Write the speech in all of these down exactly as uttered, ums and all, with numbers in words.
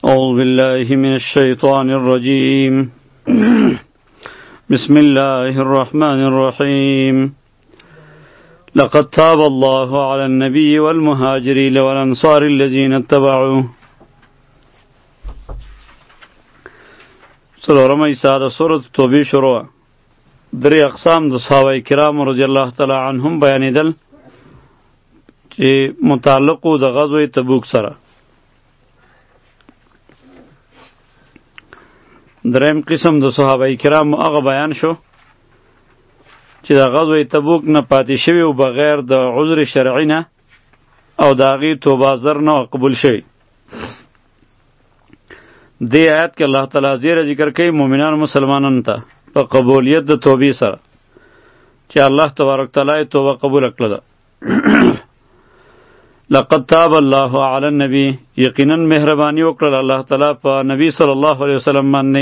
أعوذ بالله من الشيطان الرجيم بسم الله الرحمن الرحيم لقد تاب الله على النبي والمهاجرين والأنصار الذين اتبعوه سلورم ایسا سورة توبه شروع دری اقسام د صحابه کرام رضی الله تعالی عنهم بیانیدل چې متعلق د غزوه تبوک سره. دریم قسم د صحابه کرام هغه بیان شو چې د غزوه تبوک نه پاتې شوی او بغیر د عذر شرعی نه او د هغې توبه زر نه قبول شوی. دې آیت کې الله تعالی زیره ذکر کوي مؤمنان مسلمانانو ته په قبولیت د توبې سره چې الله تبارک تعالی توبه قبول کړله ده. لقد تاب الله علی النبی، یقینا مهربانی وکړه الله تعالی په نبی صلی الله علیه وسلم باندې.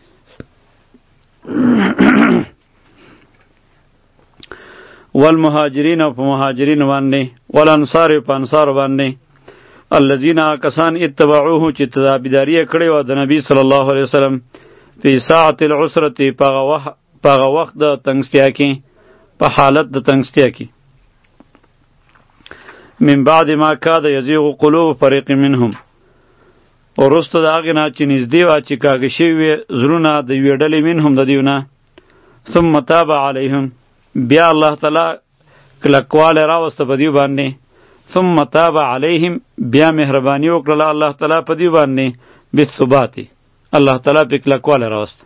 والمهاجرین او په مهاجرین باندې، والانصار په انصار باندې، الذین کسان اتبعوه چې تابعداري یې کړې وه د نبی صلی الله علیه وسلم فی ساعة العسرة پاغه وخت د تنگستیا کې، په حالت د تنگستیا کې. من بعد ما کاد یزیغ قلوب فریق منهم، وروسته د هغې نه چې نږدې وه چې کاږه شوي وې زړونه د یوې ډلې منهم د دیو نه. ثم تاب علیهم، بیا الله تعالی کلکوالی راوسته په دیو باندې. ثم تاب علیهم، بیا مهرباني وکړله الله تعالی په دیو باندې بالثبات، الله تعالی په کلکوالی راوسته.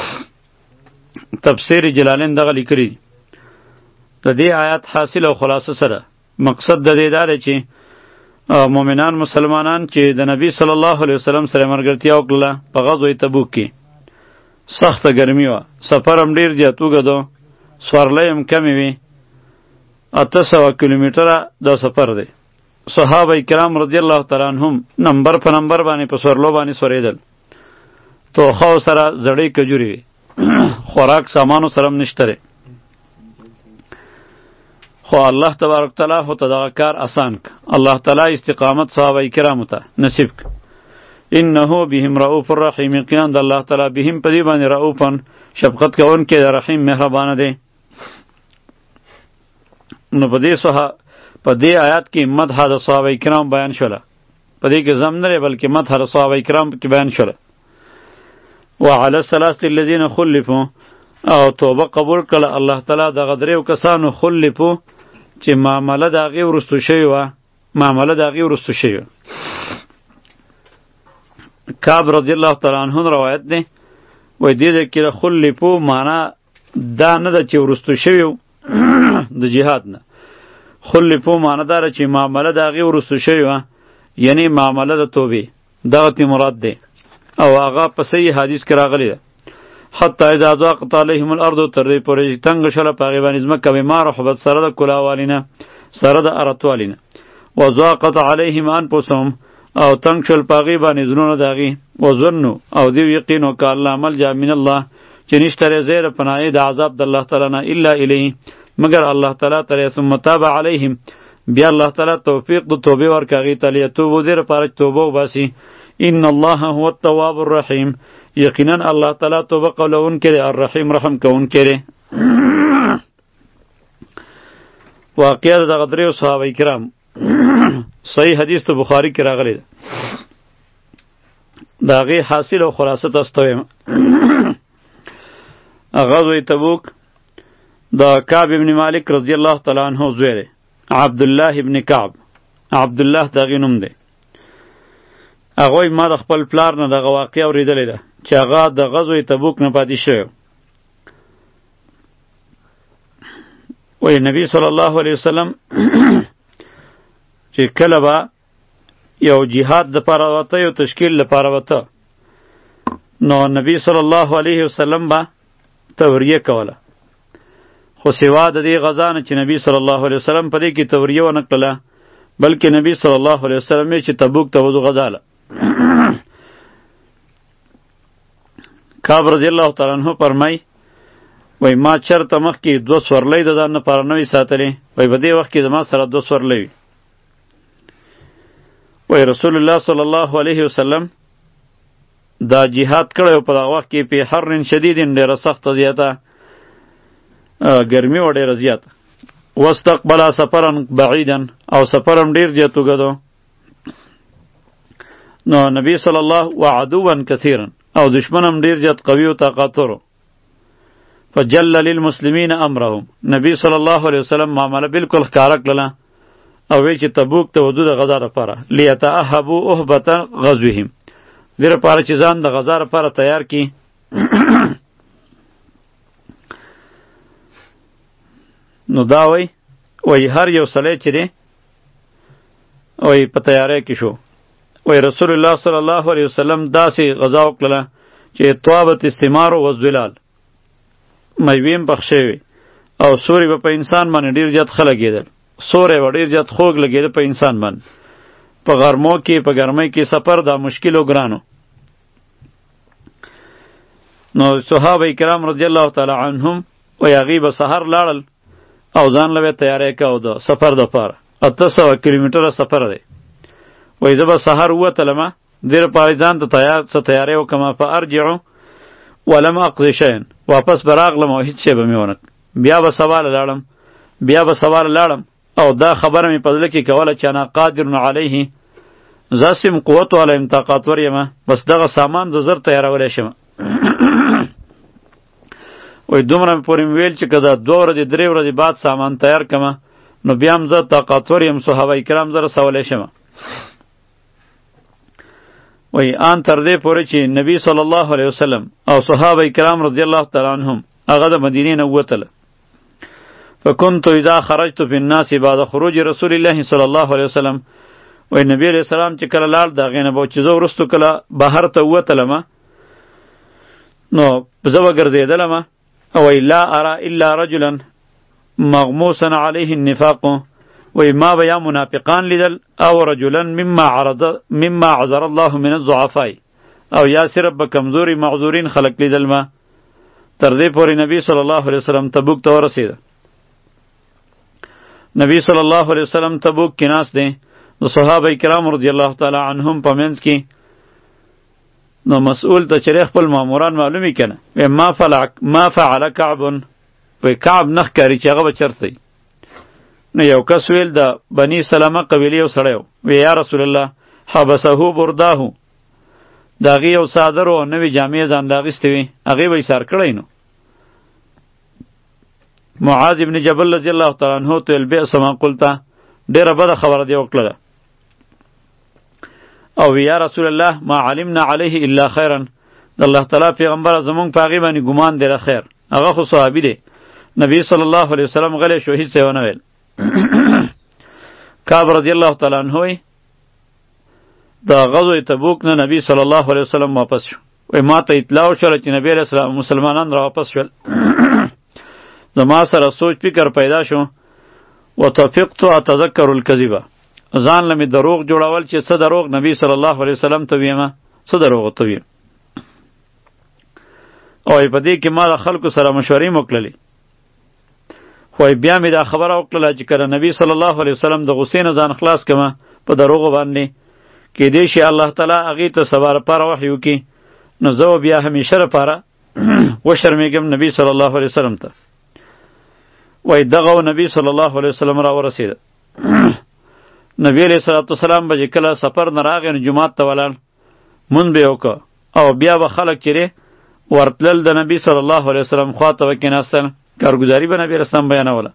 تفسیر جلالین دغه لیکلي د دې آیات حاصل او خلاصه سره مقصد د دې دا دی چې مؤمنان مسلمانان چې د نبی صلی الله علیه وسلم سره ملګرتیا وکړله په غزوه تبوک کې، سخته ګرمي وه، سفر هم ډېر زیات اوږد و، سورلۍ هم کمې وې، اته سوه کیلومیټره دا سفر دی. صحابه کرام رضی الله تعالی عنهم نمبر په نمبر باندې په سورلو باندې سورېدل، توخو سره زړې کجورې وې، خوراک سامانو سره هم نشته دی. خو الله تبارک تعالی خو ته دغه کار اسان که، الله تعالی استقامت صحابه کرامو ته نصیب که. انه بهم رؤوف الرحیم، یقینا د الله تعالی بهم په دې باندې رؤوفن شفقت کوونکی د رحیم مهربانه دی. نو په دې صحه په دې آیات کې مدح د صحابه کرام بیان شوله، په دې کې ضم نه دی بلکې مدح د صحابه کرام کې بیان شوله. وعلى الثلاثه الذين خلفوا، او توبه قبول کړه الله تعالی دغه دریو کسانو خلفو چې معامله د هغې وروستو شوې وه، معامله د هغې وروستو شوې وه. کعب رضی الله تعالی عنه روایت دی، وایي دې ځای کې د خلفو معنا دا نه ده چې وروستو شوي د جهاد نه، خلفو معنا دا ده چې معامله د هغې وروستو شوې وه، یعنی معامله د توبې، دغه تی مراد دی. او هغه په صحیح حدیث کې راغلی ده، حتی اذا ضاقت علیهم الارض، تر دې پورې چې تنګ شوله په هغې باندې ځمکه بما رحبت، سره د کلاوالي نه، سره د ارتوالي نه. وضاقت علیهم انفسهم، او تنګ شول په هغې باندې زړونه د هغې. وظنوا، او دوی یقین وکړه الله ملجا من الله، چې نشته دی ځای د پناهۍ د عذاب د الله تعالی نه الا الیه، مګر الله تعالی ته. ثم تاب علیهم، بیا الله تعالی توفیق د توبې ورکړه هغې ته، لیتوبو دې لپاره چې توبه وباسي. ان الله هو التواب الرحیم، یقینا الله تعالی توبه قبلونکی دی، الرحیم رحم کوونکی دی. واقعه دغه دریو صحابه کرام صحیح حدیث ته بخاری کې راغلی ده، د هغې حاصل او خلاصه تاسو ته وایم. غزوه تبوک د کعب ابن مالک رضی الله تعالی عنه زوی دی، عبدالله ابن کعب، عبدالله د هغې نوم دی. هغوی ما د خپل پلار نه دغه واقعه اورېدلې ده چې هغه د غزوه تبوک نه پاتې شوی. وایي نبی صلی الله علیه وسلم چې کله به یو جهاد دپاره وته، یو تشکیل لپاره وته، نو نبی صلی الله علیه وسلم به توریه کوله. خو سوا د دې غزا نه چې نبی صلی الله علیه وسلم په دې کې توریه ونه کړله، بلکې نبی صلی الله علیه وسلم یې چې تبوک ته وځو غزاله. کعب رضی الله تعالی عنہ فرمای، وای ما چرته مخکې دوه سورلۍ د ځان لپاره نه وي ساتلې، وای په دې وخت کې زما سره دوه سورلۍ وي. وای رسول الله صلی الله علیه وسلم دا جهاد کړی په دغه وخت کې په حر شدید ډېره سخته زیاته ګرمي و ډېره زیاته. واستقبل سفرا بعیدا او سفرم ډېر زیات وګدو. نو نبی صلی الله و عدوا کثیرا او دشمنم ډېر زیات قوي او طاقتور. فجل للمسلمین امرهم نبی صلی الله علیه وسلم معامله بالکل ښکاره کړله او وی چې تبوک ته ودو د غزا لپاره لیتأهبوا اهبة غزوهم دې لپاره چې ځان د غزا لپاره تیار کړي. نو دا وی وی هر یو سړی چې دی وی په تیاری کې شو. وی رسول الله صلی الله علیه وسلم داسې غزا وکړله چې طابت الثمار والظلال میوې پخښې وې او سوري به په انسان باندې ډېر زیات ښه لګېدل. سوری به ډېر زیات خوږ لګېده په انسان باندې. په غرمو کې په ګرمۍ کې سفر دا مشکل و ګرانو. نو صحابه کرام رضی الله تعالی عنهم وی هغې به سحر لاړل او ځان له به تیاری کوه د سفر دپاره. اته سوه کیلومیټره سفر دی. وی زه به سحر ووتلمه دې لپاره ځان ته تیار څه تیاری وکړمه فارجعو ولم اقضي شیئا واپس به راغلم او هېڅ شی به مې ونه بیا به سواله لاړم بیا به سواله لاړم او دا خبره مې په زړه کې کوله چې انا قادر علیه زه سم قوت والا یم طاقتور یمه بس دغه سامان زه زر تیارولی شم. وی دومره مې پورې مې ویل چې که زه دوه ورځې درې ورځې بعد سامان تیار کړمه نو بیا هم زه طاقتور یم صحابه کرام زه رسولی شم. وی آن تر دې پورې چې نبی صلی الله علیه وسلم او صحابه کرام رضی الله تعالی عنهم هغه د مدینې نه ووتله. فكنت اذا خرجت في الناس بعد خروج رسول الله صلی الله علیه وسلم وی نبی علیہ السلام چې کله لاړ د هغې نه به چې زه وروستو کله بهر ته ووتلمه نو زه به ګرځېدلمه وی لا ارى الا رجلا مغموسا علیه النفاق وی ما به یا منافقان لیدل او رجلا مما عرض مما عذر الله من الضعفاء او یا صرف به کمزوري معذورین خلق لیدل ما. تر دې پورې نبی صلی الله علیه وسلم تبوک ته ورسېده. نبی صلی الله علیه وسلم تبوک کې ناست دی د صحابه کرام رضی الله تعالی عنهم په منځ کې. نو مسئول ته چې خپل ماموران معلومي کنه و ما فعل ما فعل کعب و کعب نخ کاری چې هغه به چرته. نو یو کس ویل د بنی سلمه قبیله یو سړی و یا رسول الله حبسه برداه د هغې یو څادر او نوې جامې ځان له اخیستې وې هغې به یې سار کړی نو. معاذ ابن جبل رضی الله تعالی عنه ته ویل بئس ما قلت ډېره بده خبره دې وکړله. او یا رسول الله ما علمنا علیه الا خیرا د الله تعالی پیغمبره زمونږ په هغې باندې ګمان دی له خیر. هغه خو صحابي دی. نبی صلی الله علیه وسلم غلی شو هېڅ یې ونه ویل. کعب رضی الله تعالی عنه وی د غزوه تبوک نه نبی صلی الله علیه وسلم واپس شو. وی ما ته اطلاع وشوله چې نبی علیه السلام مسلمانان را واپس شول. زما سره سوچ فکر پیدا شو وتفقت اتذکر الکذبه ځان له مې دروغ جوړول چې څه دروغ نبی صلی الله علیه وسلم ته ویمه څه دروغ ته ویم. او په دې کې ما د خلکو سره مشورې وکړلې خو بیا مې دا خبره وکړله چې کله نبی صلی الله علیه وسلم د غصې نه ځان خلاص کړمه په دروغو باندې کیدای شي الله تعالی هغې ته سبا لپاره وحی وکړي نو زه بیا همیشه لپاره وشرمېږم نبی صلی الله علیه وسلم ته. وای دغه نبی صلی الله علیه وسلم را ورسېده. نبی علیه الصلاة والسلام به چې کله سفر نه راغی نو جومات ته ولاړ مونځ به یې وکړه او بیا به خلک چې ورتلل د نبی صلی الله علیه وسلم خوا ته به کېناستل کارګزاري به نبی رسول بیانوله.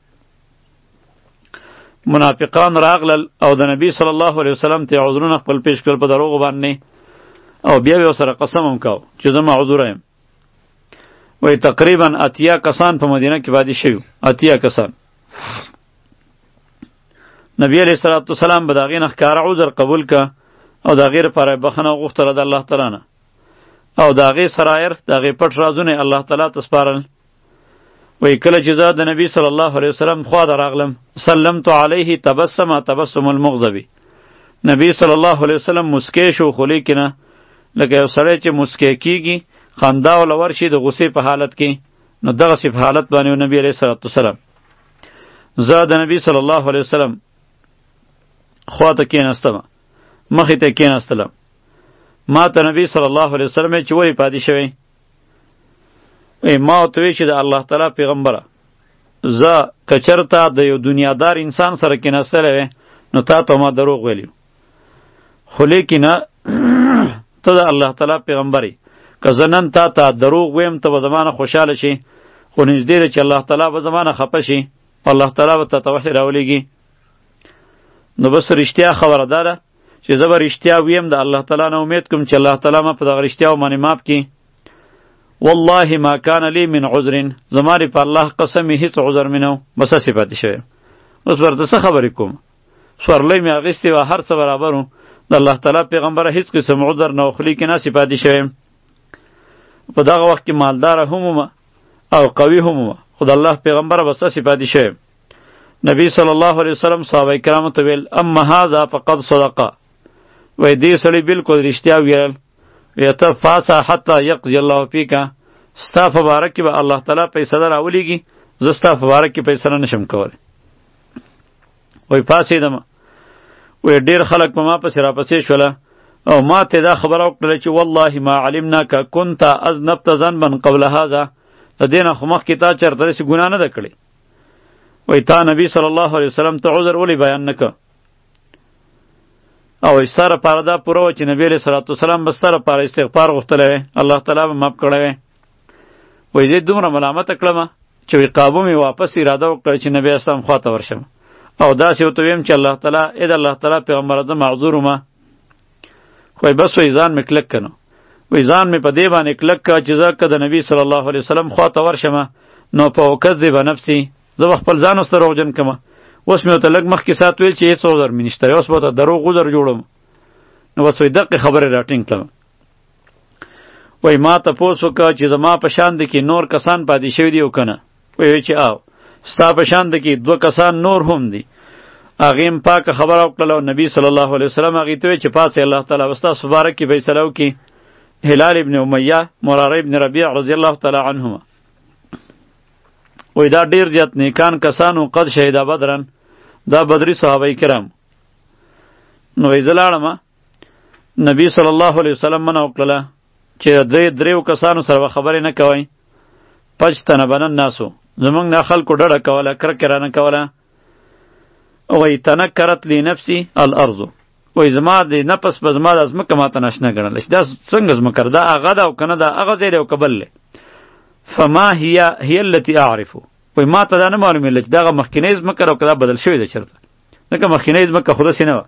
منافقان راغلل او د نبی صلی الله علیه وسلم ته عذرونه خپل پیش کړل په دروغو باندې او بیا به ورسره قسم هم کاو چې زه معذوره یم. وی تقریبا اتیا کسان په مدینه کې پاتې شوي اتیا کسان. نبی علیه الصلاة والسلام به د هغې نه ښکاره عذر قبول که او د هغې لپاره یې بخښنه وغوښتله د الله تعالی نه او د هغې سرایر د هغې پټ رازونه الله تعالی ته سپارل. وی کله چې زه د نبی صلی الله علیه وسلم خوا ته راغلم سلمت علیه تبسم تبسم المغضبي نبی صلی الله علیه وسلم مسکی شو خو لیکنه لکه یو سړی چې مسکی کیږي خندا وله ورشي د غصې په حالت کې نو دغسې په حالت باندې نبی علیه صلات وسلم. زه د نبی صلی الله علیه وسلم خوا ته کېناستم مخې ته کېناستلم ما ته نبی صلی الله علیه وسلم چې ولې پاتې شوی؟ ما ورته وی چې د الله تعالی پیغمبره زه که چېرته د یو دنیادار انسان سره کېناستلی وی نو تا ته ما دروغ ویلی خو لیکنه ته د الله تعالی پیغمبر یې که زه نن تا ته دروغ ویم ته به زما نه خوشحاله شي خو نږدې ده چې الله تعالی به زما نه خفه شي الله تعالی به تا ته وحی راولیږي نو بس رښتیا خبره دا ده چې زه به رښتیا ویم د الله تعالی نه امید کوم چې الله تعالی ما په دغه رښتیاو باندې معاف کړي والله ما کان لی من عذر زما په الله قسم هیڅ عذر مې نه و بس هسې پاتې شوی اوس ورته څه خبرې کوم سورلی مې اخیستې وه هر څه برابر و د الله تعالی پیغمبره هیڅ قسم عذر نه و خو لیکن هسې پاتې شوی په دغه وخت کې مالداره هم ومه او قوي هم ومه خو د الله پیغمبره بس هسې پاتې شوی نبی صلی الله علیه وسلم صحابه کرامو ته ویل اما هذا فقد صدقه وای دې سړي بالکل رښتیا ویل وی ته فاسه حتی یقضي الله فیک ستا په باره کې به الله تعالی فیصله راولیږي زه ستا په باره کې فیصله نشم کولی وی پاڅېدم وی ډېر خلک په ما پسې راپسې شوله او ما ته دا خبره وکړله چې والله ما علمناک کنت اذنبت ذنبا قبل هذا د دې نه خو مخکې تا چېرته داسې ګناه نه ده کړې وی تا نبی صلی الله علیه وسلم ته عذر ولې بیان نه که او ستا لپاره دا پوره وه چې نبی علیه صلات وسلام به ستا لپاره استغفار غوښتلی وی الله تعالی به معاف کړی وی وی دې دومره ملامته کړمه چې وی قابو مې واپس اراده وکړه چې نبی اسلام خواته ورشم او داسې ورته ویم چې الله تعالی ای د الله تعالی پیغمبره زه معذور ومه خو بس وی ځان مې کلک که نو وی ځان مې په دې باندې کلک که چې زه که د نبی صلی الله علیه وسلم خواته ورشمه نو په وکذب نفسي زه به خپل ځان ورسره دروغجن کړمه اوس مې ورته لږ مخکې ساعت ویل چې هېڅ عذر مې نشته اوس به ورته دروغ عذر جوړم نو بس وایي دقې خبرې راټینګ کړم وایي ما تپوس وکړه چې زما په شان کې نور کسان پاتې شوي دي او که نه وایي چې آو ستا په شان کې دوه کسان نور هم دي هغې هم پاکه خبره وکړله او نبي صلی الله علیه وسلم هغې ته وایي چې پاسې الله تعالی به ستاسو باره کې فیصله وکړي هلال ابن امیه مراره ابن ربیع رضی الله تعالی عنهما وی دا ډیر زیات نیکان کسانو قد شهیدا بدرن دا بدری صحابه کرام نو وی زه لاړم نبی صلی الله علیه وسلم منع وکړله چې درې دریو کسانو سره خبرې نه کوئ پجتنبن الناسو زمونږ نه خلکو ډډه کوله کرکې رانه کوله وی تنکرت لی نفسی الارض وی زما د نفس به زما د ځمکه ماته ناشنا ګڼله چې دا څنګه ځمکه دا هغه ده او که نه ده هغه ځای دی او که بل دی فما هي هي التي اعرف وای ما ته دا نه معلومیږي چې دغه مخکینی ځمکه او کدا بدل شوی ده چرته ځکه مخکینی ځمکه خو داسې نه وه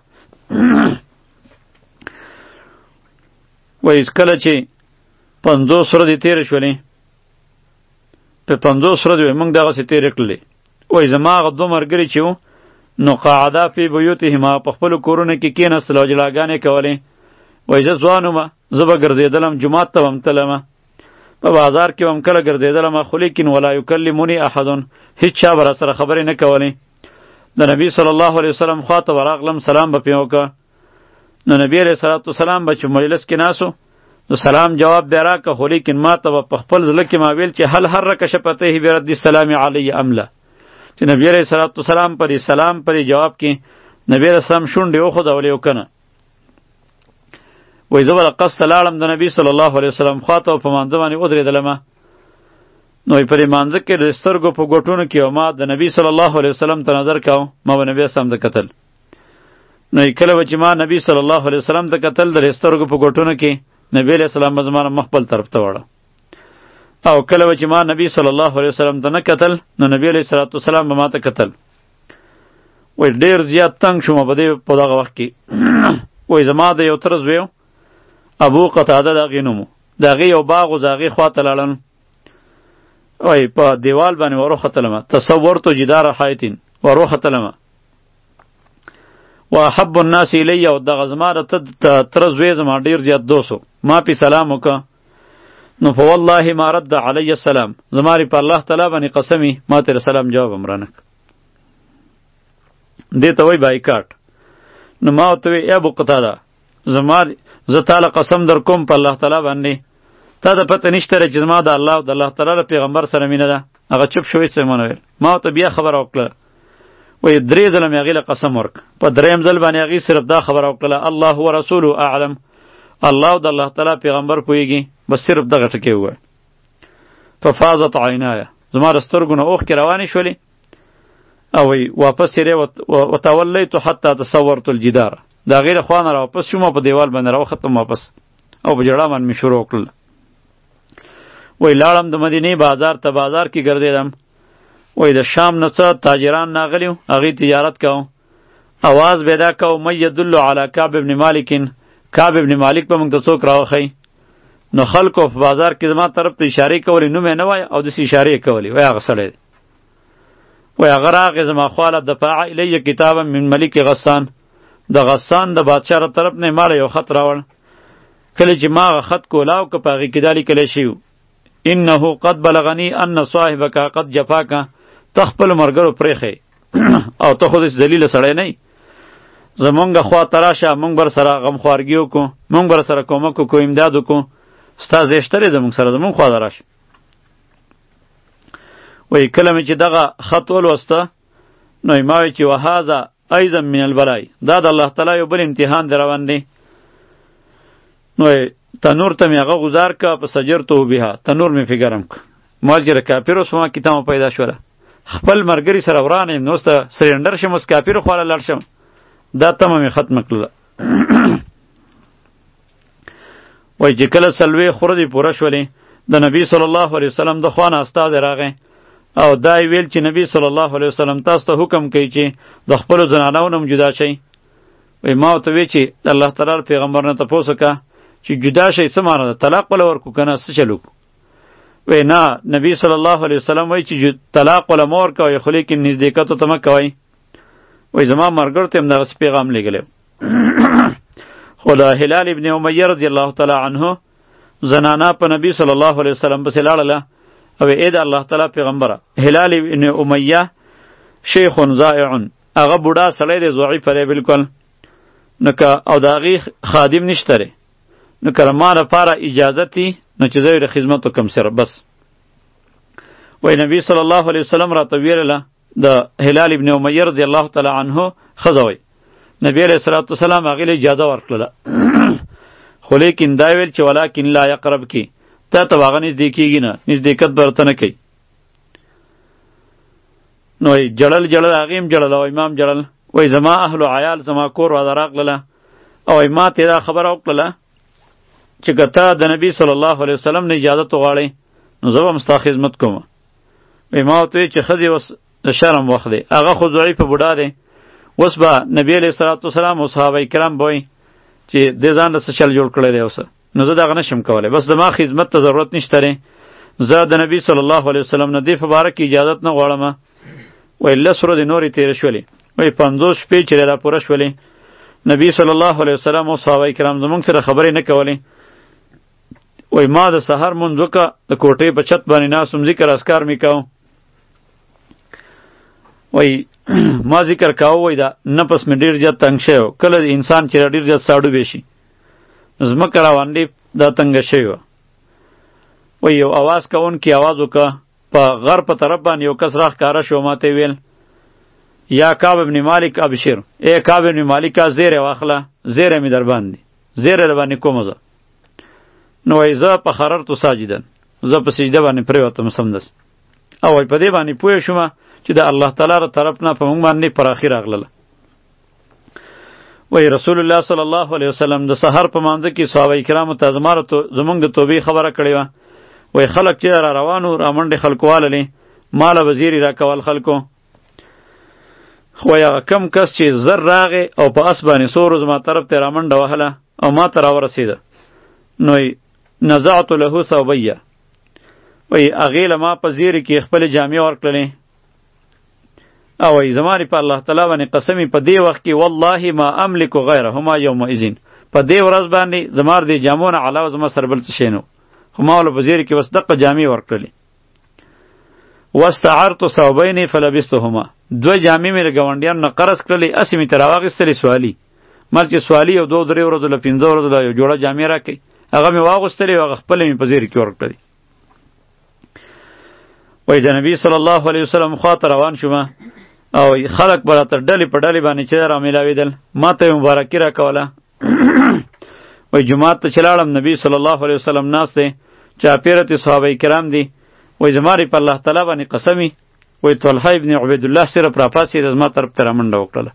وایي کله چې پنځوس ورځې تېرې شولې په پنځوس ورځې وایي موږ دغسې تېرې کړلې وایي زما هغه دوه ملګري چې وو نو قاعده فی بیوتهما په خپلو کورونو کې کېناستل او جلاګانې کولې وایي زه ځوان ومه زه به ګرځېدلم جومات ته به هم تلمه په بازار کې هم کله ګرځېدلم خو لیکن ولا یکلمونی احد هیڅ چا به راسره خبرې نه کولې د نبی صلی الله علیه وسلم خواته ورغلم سلام به پرې وکړه نو نبی علیه صلات وسلام به چې مجلس کې ناسو د سلام جواب بیا راکړه خو لیکن ما ته به په خپل زړه کې ما ویل چې هل حرک شفتیه برد السلام علی ام لا چې نبی علیه صلات وسلام پر سلام پر جواب کې نبی علیه السلام شونډې وښودولې او که نه وای زه به قصد لاړم د نبی صلی الله علیه وسلم خواته او په مانځه باندې ودرېدلمه نو په دې مانځه کې د سترګو په ګوټونو کې او ما د نبی صلی الله علیه وسلم ته نظر کاو ما به نبی اسلام ته کتل نو کله به چې ما نبی صلی الله علیه وسلم ته کتل د سترګو په ګوټونو کې نبی علیه السلام به زما مخ بل طرف ته وړه او کله به چې ما نبی صلی الله علیه وسلم ته نه کتل نو نبی علیه صلات وسلام به ما ته کتل وای ډېر زیات تنګ شوم په دې په دغه وخت کې وای زما د یو تر زوی ابو قتاده د هغې نوم و د هغې یو باغ و د هغې خواته لاړم وای په دیوال باندې وروختلمه تصورتو جدار حایطین وروختلمه واحب الناس الی او دغه زما د تر زوی زما ډېر زیات دوست و ما پې سلام وکړه نو په والله ما رد علی السلام زما په الله تعالی باندې قسمی ما تېره سلام جواب هم رانه کړ دې ته وایي بایکاټ نو ما ورته وی ای ابو قتاده زما زه تعالی قسم در کوم په الله تعالی باندې تا د پته نشته چې زما د الله او د الله تعالی پیغمبر سره مینه ده هغه چوپ شوی څه مونږ ویل ما ته بیا خبر وکړه وای درې ځله مې هغې له قسم ورک په دریم ځل باندې هغې صرف دا خبره وکړله الله ورسوله اعلم الله او د الله تعالی پیغمبر پوهیږي، بس صرف دغه ټکی ووایه. ففاضت عینایه، زما د سترګو نه اوښکې روانې شولې، او وی واپس یې وتولیت حتی تصورت الجدار، د هغې د خوا نه راواپس شوم او په دیوال باندې راوختم واپس، او په ژړا باندې مې شروع کړل. وی لاړم د مدینې بازار ته، بازار کې ګرځېدم، وی د شام نه څه تاجران ناغلي وو، هغې تجارت کوو، اواز پیدا کوو من یدل علی کعب ابن مالک، کعب ابن مالک به موږ ته څوک راوښی. نو خلکو په بازار کې زما طرف ته اشارې کولې، نوم یې نه وایه او داسې اشارې یې کولې، وایي هغه سړی دی. وایي هغه راغې زما خواله، دفع الیه کتابا من ملک غسان، د غسان د بادشاه له طرف نه یې ماله یو خط راوړ. کله چې ما هغه خط کولاو که په هغې کې دا لیکلی شوي انه قد بلغني ان صاحبک قد جفاک، ته خپلو ملګرو پرېښی او ته خو داسې ذلیله سړی نه یې، زمونږ خوا ته راشه، مونږ بر سره غمخوارګي وکړو، مونږ بر سره کومک وکړو، امداد وکړو، ستا زیشتر یې زمونږ سره، زمونږ خوا ته راشه. وایي کله مې چې دغه خط ولوسته نو یې ما وایي چې وهذا ایضا من البلای، دا د الله تعالی یو بل امتحان دی روان دی. نو تنور ته مې هغه غذار که په سجرته بها، تنور مې فی ګرم که، مال چې د کافرو سوما کتابه پیدا شوله، خپل ملګري سره وران یم، نو اوس ته سرینډر شم، اوس کافرو خواله لاړ شم، دا تمه مې ختمه کړله. وایي چې کله څلوېښت ورځې پوره شولې، د نبي صلی الله علیه وسلم د خوا نه استازی راغی او دا یې ویل چې نبی صلی الله علیه وسلم تاسو ته حکم کوي چې د خپلو زنانو نه جدا شئ. وایي ما ورته وی چې د الله تعالی پیغمبر نه تپوس وکړه چې جدا شئ څه معنی ده، طلاق وله ورکړو که نه څه چل وکړو؟ وایي نه، نبی صلی الله علیه وسلم وایي چې طلاق وله مه ورکوئ، خو لیکن نزدېکتو ته مه کوئ. وایي زما ملګرو ته هم دغسې پیغام لیږلی خو د هلال ابن امیه رضی الله تعالی عنه زنانه په نبی صلی الله علیه وسلم پسې لاړله او ای د الله تعالی پیغمبره، هلال ابن امیه شیخ ضائع، هغه بوډا سړی دی، ضعیف دی بلکل، نو که او د هغې خادم نشته دی، نو که ما لپاره اجازت وي نو چې زه یې د خدمت وکړم سره بس. وایي نبی صلی الله علیه وسلم راته ویلله د هلال ابن امیه رضی الله تعالی عنه ښځه وایي، نبی علیه الصلاة والسلام هغې له اجازه ورکړله خو لیکن دا ویل چې ولکن لا یقرب کی، تا ته هغه نږدې کېږي نه، نږدېکت به ورته نه کوي. نو وایي جړل جړل هغې هم جړل او امام جړل. وایي زما اهل و عیال زما کور واده راغلله او وایي ما ته دا خبره وکړله چې که ته د نبی صلی الله علیه وسلم نه اجازت وغواړې نو زه به هم ستا خدمت کوم. وایي ما ورته وایي چې ښځې اوس د شرم وخت دی، هغه خو ضعیفه بوډا دی، اوس به نبی علیه الصلاة والسلام او صحابه کرام به وایي چې دې ځان له څه چل جوړ کړی دی اوس، نو زه دغه نشم کولی، بس زما خدمت ته ضرورت نشته دی، زه د نبی صلی الله علیه وسلم نه دې په باره کې اجازت نه غواړم. وایي لس ورځې نورې تېرې شولې، وایي پنځوس شپې چې را پوره شولې، نبی صلی الله علیه وسلم او صحابه کرام زموږ سره خبرې نه کولې. وایي ما د سحر مونځ وکړه، د کوټې په چت باندې ناست وم، ذکر اذکار مې کوم. وایي ما ذکر کاوه، وایي دا نفس مې ډېر زیات تنګ شوی و، کله انسان چې ډېر زیات ساړه به شي ځمکه راوانډې دا تنګه شوې وه. وایي یو اواز کوونکي اواز وکړه، په غر په طرف باندې یو کس راښکاره شو، ما ته یې ویل یا کعب ابن مالک ابشر، ای کعب ابن مالکه زیری واخله، زیری مې در باندې، زیری در باندې کومه زه. نو وایي زه په خررتو ساجدن، زه په سجده باندې پرېوتم سمدس، او وایي په دې باندې پوه شومه چې د الله تعالی ر طرف نه په موږ باندې پراخي راغله. وایي رسول الله صلی الله علیه وسلم د سحر په مانځه کې صحابه کرامو ته زموږ د توبې خبره کړې وه. وایي خلک چې را روانو را منډې خلکو واللې، ماله به زیري راکول خلکو. خو وایي هغه کم کس چې زر راغې او په اس باندې څو ورځو ما طرف ته را منډه وهله او ما ته راورسېده، نو نزعت له ثوبیه، وایي هغې له ما په زیري کې خپلې جامې ورکړلې، او وایي زما په الله تعالی باندې قسمي په دې وخت کې والله ما املک غیرهما یومئذ، په دې ورځ باندې زما د جامو نه علاوه زما سره بل څه شی نه و، خو ما له په زیري کې بس دقه جامې ورکړلې. واستعرت ثوبین فلبستهما، دوه جامې مې له ګاونډیانو نه قرض کړلې، هسې مې ترې راواخېستلې سوالي، مر چې سوالي یو دوه درې ورځو له پنځه ورځو له یو جوړه جامې راکړئ، هغه مې واغوستلې او هغه خپلې مې په زیري کې ورکړلې. وایي د نبي صلی الله علیه وسلم خواته روان شومه او خلق به راته ډلې په ډلې باندې چې را میلاوېدل، ما ته یې مبارکي راکوله. وای جمعات ته چې لاړم نبی صلی الله علیه وسلم ناست دی چاپیره تی صحابه کرام دی وای زماری په الله تعالی باندې قسمی وای طلحه ابن عبیدالله صرف راپاسې زما طرف ته رامنډه وکړله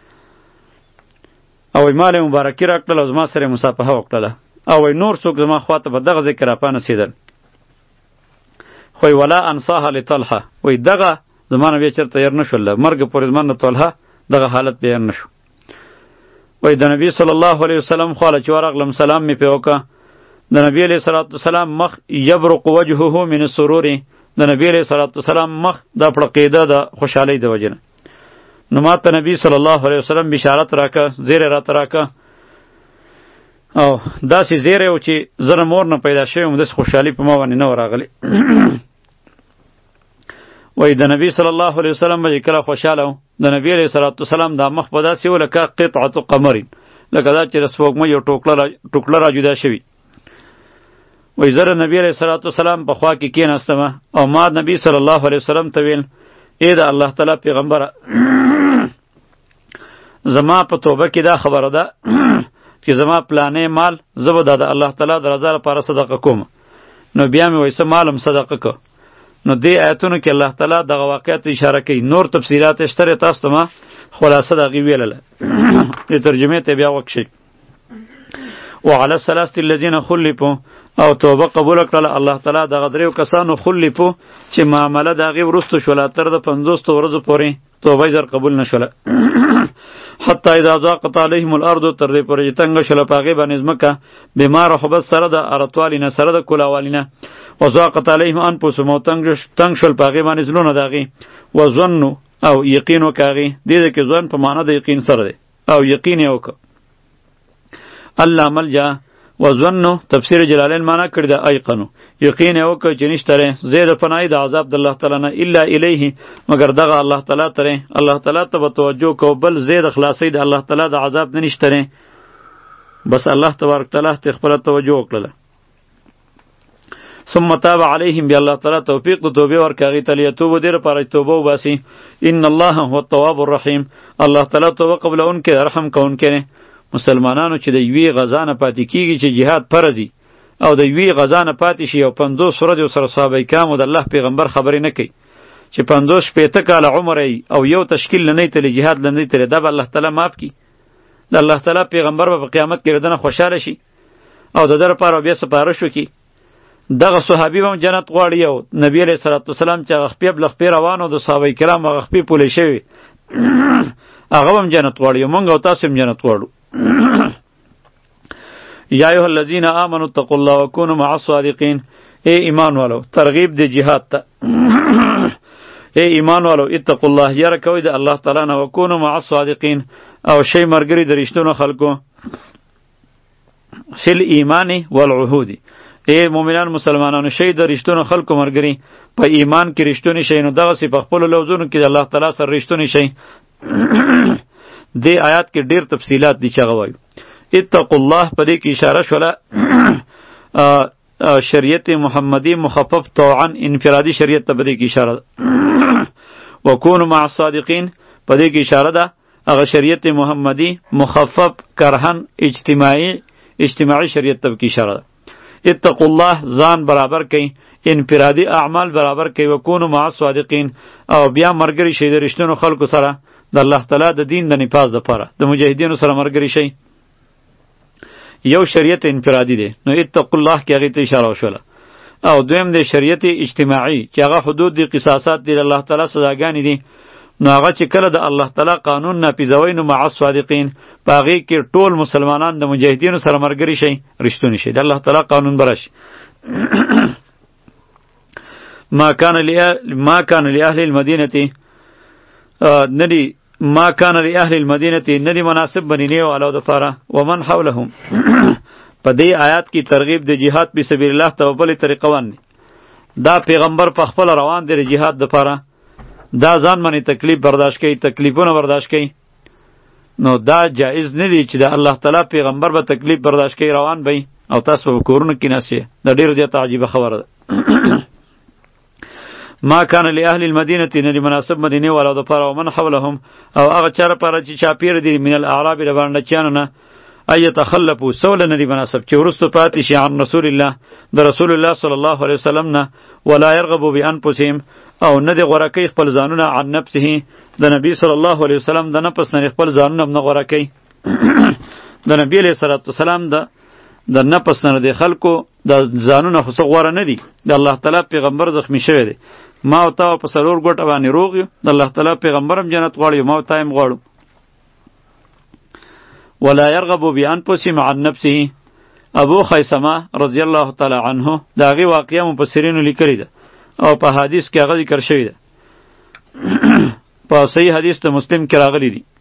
او وای مال مبارکی راکړل او زما سره مصافحه وکړله او وای نور څوک زما خواته په دغه ذکر راپانسېدل خو ولا انصاها لطلحه وای دغه زمانه بیا چرته ير نشول مرګ پورې زمانه طلحه دغه حالت بیا نشو وای د نبی صلی الله علیه وسلم خو له چورغلم سلام می پیوکا د نبی علیہ الصلوۃ والسلام مخ یبرق وجهه من السرور د نبی علیہ الصلوۃ والسلام مخ د پړقیده د خوشحالی د وجنه نو ماته نبی صلی الله علیه وسلم بشارت راکا زیره را تراکا او داسې زیره و چې زره مور نه پیدا شوم د خوشحالی په ما باندې نه راغلی وای د نبی صلی الله علیه وسلم به کله خوشاله د نبی علیہ الصلوۃ والسلام د مخ په داسې ولکه قطعه قمر لکه دا چې رسوګمه یو ټوکړه ټوکړه را جدا شوی وای زره نبی علیہ الصلوۃ والسلام په خوا کې کېناستم او ما نبی صلی الله علیه وسلم ته ویل اے د الله تعالی پیغمبر زما په توبه کې دا خبره ده چې زما پلانې مال زبر د الله تعالی د رضا لپاره صدقه کوم نو بیا مې وایسه مالم صدقه کو نو دې آیتونو کې الله تعالی دغه واقعیت اشاره کوي نور تفسیرات شته تاسو ته ما خلاصه دغه ویلله دې ترجمه ته بیا وکشي وعلى الثلاثه الذين خلفوا او توبه قبول کړل الله تعالی دغه دریو کسانو خلفوا چې معامله دغه ورستو شول تر د پنځوس ورځې پورې توبه زر قبول نشوله حتی اذا ضاقت عليهم الارض تر دې پورې تنگ شول پاغه باندې ځمکه بیمار حبت سره د ارتوالینه سره د کولاوالینه وضاقت عليهم انفسهم تنگ تنگ شول پاغه باندې زلون دغه وظنوا او یقین وکاغي دې کې ځان په معنا د یقین سره دی او یقین یو ک الله ملجا وظنوا تفسیر جلالین معنا کړی د ایقنو یقین یو ک چې نشته زید پنای د عذاب د الله تعالی نه الا الیه مگر دغه الله تعالی تره الله تعالی ته توجه کو بل زید خلاصې د الله تعالی د عذاب نه نشته بس الله تبارک تعالی ته خپل توجه وکړه ثم تاب عليهم بي الله تعالی توفیق د توبې ورکاږي تل یتوب دیر پر توبه وباسي ان الله هو التواب الرحیم الله تعالی توبه قبل ان کې رحم کون کې مسلمانانو چې د یوې غزا نه پاتې کیږي چې جهاد فرض او د یوې غزا نه پاتې شي او پنځوس ورځې سره صحابه کرام د الله پیغمبر خبرې نه کوي چې پنځوس شپېته کاله عمر او یو تشکیل نه تل جهاد نه تل دا الله تعالی معاف کی د الله تعالی پیغمبر په قیامت کې ردنه خوشاله شي او د در پر بیا سپارښت وکي دغه صحابي هم جنت غواړي او نبی علیہ الصلوۃ والسلام چې غخپی بل خپی روانو د صحابه کرام غخپی پولې شوی هغه هم جنت غواړي مونږ او تاسو هم جنت غواړو یا ایها الذین آمنوا اتقوا الله وکونوا مع الصادقین اے ایمان والو ترغیب دی جهاد ته اے ایمان والو اتقوا الله یره کوي د الله تعالی نه وکونوا مع الصادقین او شی مرګری د رښتونو خلکو سل ایمان والعهود اے مومنان مسلمانانو شی د رښتونو خلکو مرګری په ایمان کې رښتونی شي نو دغه سی په خپل لوزونو کې الله تعالی سره رښتونی شي دی آیات کې ډیر تفصیلات دي چې غوایو اتقوا الله په دې کې اشاره شوله شریعت محمدی مخفف طوعا انفرادی شریعت ته په دې کې اشاره وکونوا مع الصادقین په دې کې اشاره ده هغه شریعت محمدی مخفف کرهن اجتماعی اجتماعی شریعت ته کې اشاره ده اتقوا الله ځان برابر کړئ انفرادی اعمال برابر کړئ وکونوا مع الصادقین او بیا مرګري شي د رښتونو خلکو سره د الله تعالی د دین د نفاذ لپاره د مجاهدینو سره مرګري شي یو شریعت انفرادی دی نو اتقوا الله کې هغه ته اشاره وشوله او دویم دی شریعت اجتماعي چې هغه حدود دي قصاصات دي الله تعالی سزاګانې دي نو هغه چې کله د الله تعالی قانون ناپیژوي نو مع الصادقین په هغې کې ټول مسلمانان د مجاهدینو سره مرګري شي رښتونی شي د الله تعالی قانون برش ما کان ما کان لاهل المدینه ندی ما کان لاهل المدینه ندی مناسب بنینه او علاوه دفاره ومن حولهم په دې آیات کې ترغیب د جهاد په سبیل الله ته په بل طریقه ونه دا پیغمبر په خپل روان دی جهاد دپاره دا ځان باندې تکلیف برداشت کوي تکلیفونه برداشت کوي نو دا جایز نه دی چې د الله تعالی پیغمبر به تکلیف برداشت کوي روان وي او تاسو په کورونو کې ناسئ دا ډېره زیاته عجیبه خبره ده ما کان لاهل المدینه ندی مناسب مدینه والا د پاره ومن حولهم او هغه چاره پاره چې چاپیر دي من الاعراب د باندې چانه ای یتخلفوا سول ندی مناسب چې ورستو پاتې شي عن رسول الله د رسول الله صلی الله علیه وسلم نه، ولا يرغبوا بانفسهم او نه دی غوړه کوي خپل ځانونه عن نفسه د نبی صلی الله علیه وسلم د نفس نه خپل ځانونه نه غوړه کوي. د نبی علیه الصلاة والسلام د د نفس نه د خلکو د ځانونه خو څه غوره نه دي. د الله تعالی پیغمبر زخمی شوی دی، ما او تا په سرور ګوټه باندې روغ یو، د الله تعالی پیغمبرم جنت غواړي، ما او تا هم غواړو. ولا يرغب بانفسهم عن نفسه. ابو خیثمه رضی الله تعالی عنه دا غي واقعه مفسرینو لیکلی ده او په حدیث کې هغه ذکر شوی ده. په صحیح حدیث ته مسلم کې راغلی دی.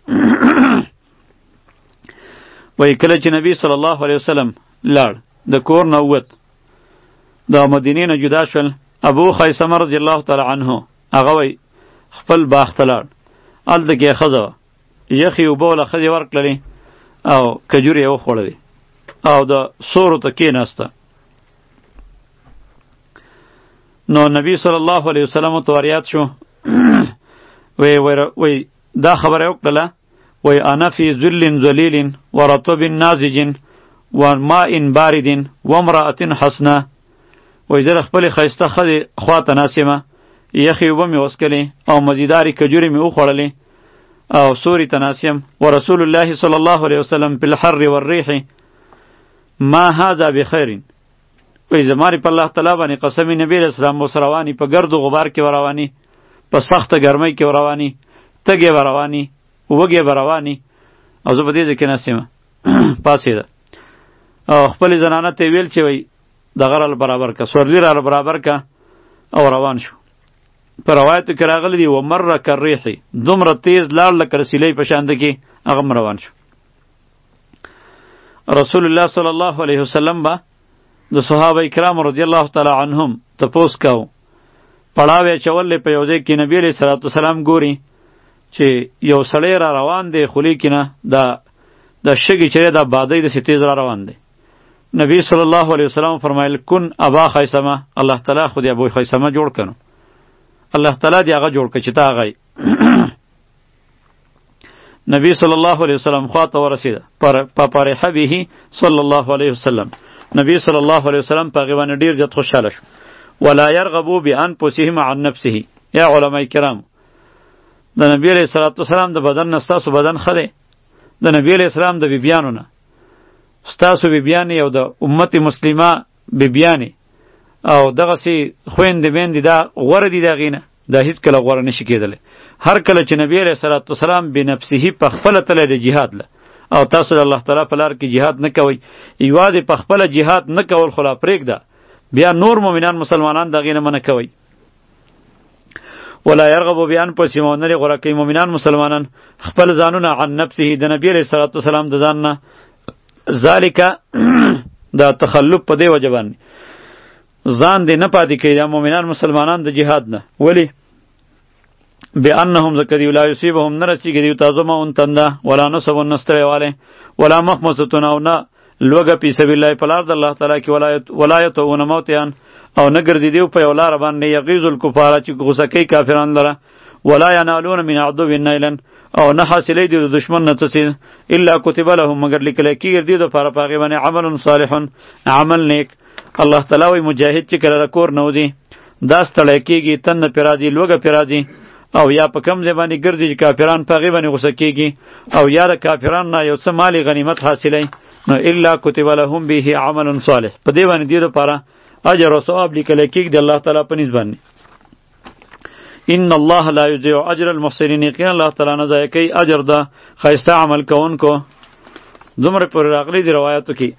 وای کله چې نبی صلی الله علیه وسلم لاړ د کور نه ووت، د مدینې نه جدا شول، ابو خیثمه رضی الله تعالی عنه هغه وای خپل باغ ته لاړ، هلته کې ښځه وه، یخې اوبه وله ښځې ورکړلې او کجورې یې وخوړلې او د سورو ته کېناسته. نو نبی صلی الله علیه وسلم ته وریاد شو، وی وی دا خبره یې وکړله، وی انا فی ذل ذلیل ورطب نازج وماء بارد وامرأة حسنه. وی زه خپلې ښایسته ښځې خواته ناست یمه، یخې اوبه مې وڅکلې او مزیدارې کجورې مې وخوړلې او سوري ته ناست یم. ورسول الله صلی الله علیه وسلم فی الحر والریح ما هذا بخیر. وی زماری په الله تعالی باندې قسمی، نبی علیہ السلام اوس رواني په ګرد و غبار کې رواني، په سخته ګرمۍ کې رواني، تګې به رواني، وږې به رواني، او زه په دې ځای کې ناست یم. پاڅېده او خپلې زنانه ته یې ویل چې وی دغه راله برابر که، سورلي راله برابر که، او روان شو. په روایتو کې راغلی دي ومره کالریحې، دومره تیز لاړ لکه رسیلۍ په شانده کې، هغه هم روان شو. رسول الله صلی الله علیه وسلم به د صحابه کرام رضی الله تعالی عنهم تپوس کاو، پړاو یې اچولی په یو ځای کې نبی علیه صلات وسلام ګوري چې یو سړی را روان دی، خولې کې نه دا د شګې چې دا بادۍ داسې تیز را روان دی. نبی صلی الله علیه وسلم فرمایل کن ابا خیثمه، الله تعالی خو دې ابو خیثمه جوړ کنو، الله تعالی دې هغه جوړ کړه چې تا هغه نبی صلی الله علیه وسلم خواته ورسېده، په فرح به صلی الله علیه وسلم، نبی صلی الله علیه وسلم په هغې باندې ډېر زیات خوشحاله شو. ولا يرغبوا بانفسهم عن نفسه. یا علماء کرام، د نبی علیه الصلاة والسلام د بدن نه ستاسو بدن ښه دی، د نبی علیه السلام د بیبیانو نه ستاسو بیبیانې او د امت مسلمه بیبیانې او دغسې خویندې میندې دا غوره دي د هغې نه، دا هېڅکله غوره نشي کېدلی. هر کله چې نبی علیه صلات وسلام بنفسه په خپله تللی د جهاد له، او تاسو د الله تعالی په لار کې جهاد نه کوئ، یوازې په خپله جهاد نه کول خو لا پرېږده، بیا نور مؤمنان مسلمانان د هغې نه منع کوئ. ولا يرغبوا بانفسهم، او نه یې غوره کوي مؤمنان مسلمانان خپل ځانونه عن نفسه د نبی علیه صلات وسلام د ځان نه. ذالک دا تخلف په دې وجه باندې ځان دې نه پاتې کوي دا مؤمنان مسلمانان د جهاد نه. ولی؟ بانهم ذکر لا یصيبهم نرسیږي دیو تاسو ما اون تنده ولا نصب نستریواله ولا مخمصتون او نه لوګه پی سبیل الله په لار د الله تعالی کې ولایت ولایت او موتیان او نه ګرځي دیو په ولار باندې یغیظ الکفار چې غوسه کوي کافرانو لره، ولا ینالون من عدو نیلا او نه حاصلې دی د دشمن نه څه الا کتب لهم مگر لیکل کېږي دی د پاره پاغي باندې عمل صالح عمل نیک. الله تعالی وی مجاهد چې کله کور نه ودی دا ستړی کېږي، تن پیرازي لوګه پیرازي، او یا په کم ځای باندې ګرځي چې کافران په هغې باندې غوسه کېږي، او یا د کافران نه یو څه مال غنیمت حاصلی، نو الا کتب لهم به عمل صالح، په دې باندې دې دپاره اجر او ثواب لیکلی کېږي د الله تعالی په نسبت باندې. ان الله لا یضیع اجر المحسنین، یقینا الله تعالی نه ضایع کوي اجر د ښایسته عمل کوونکو. دومره پورې راغلی دی روایاتو کې.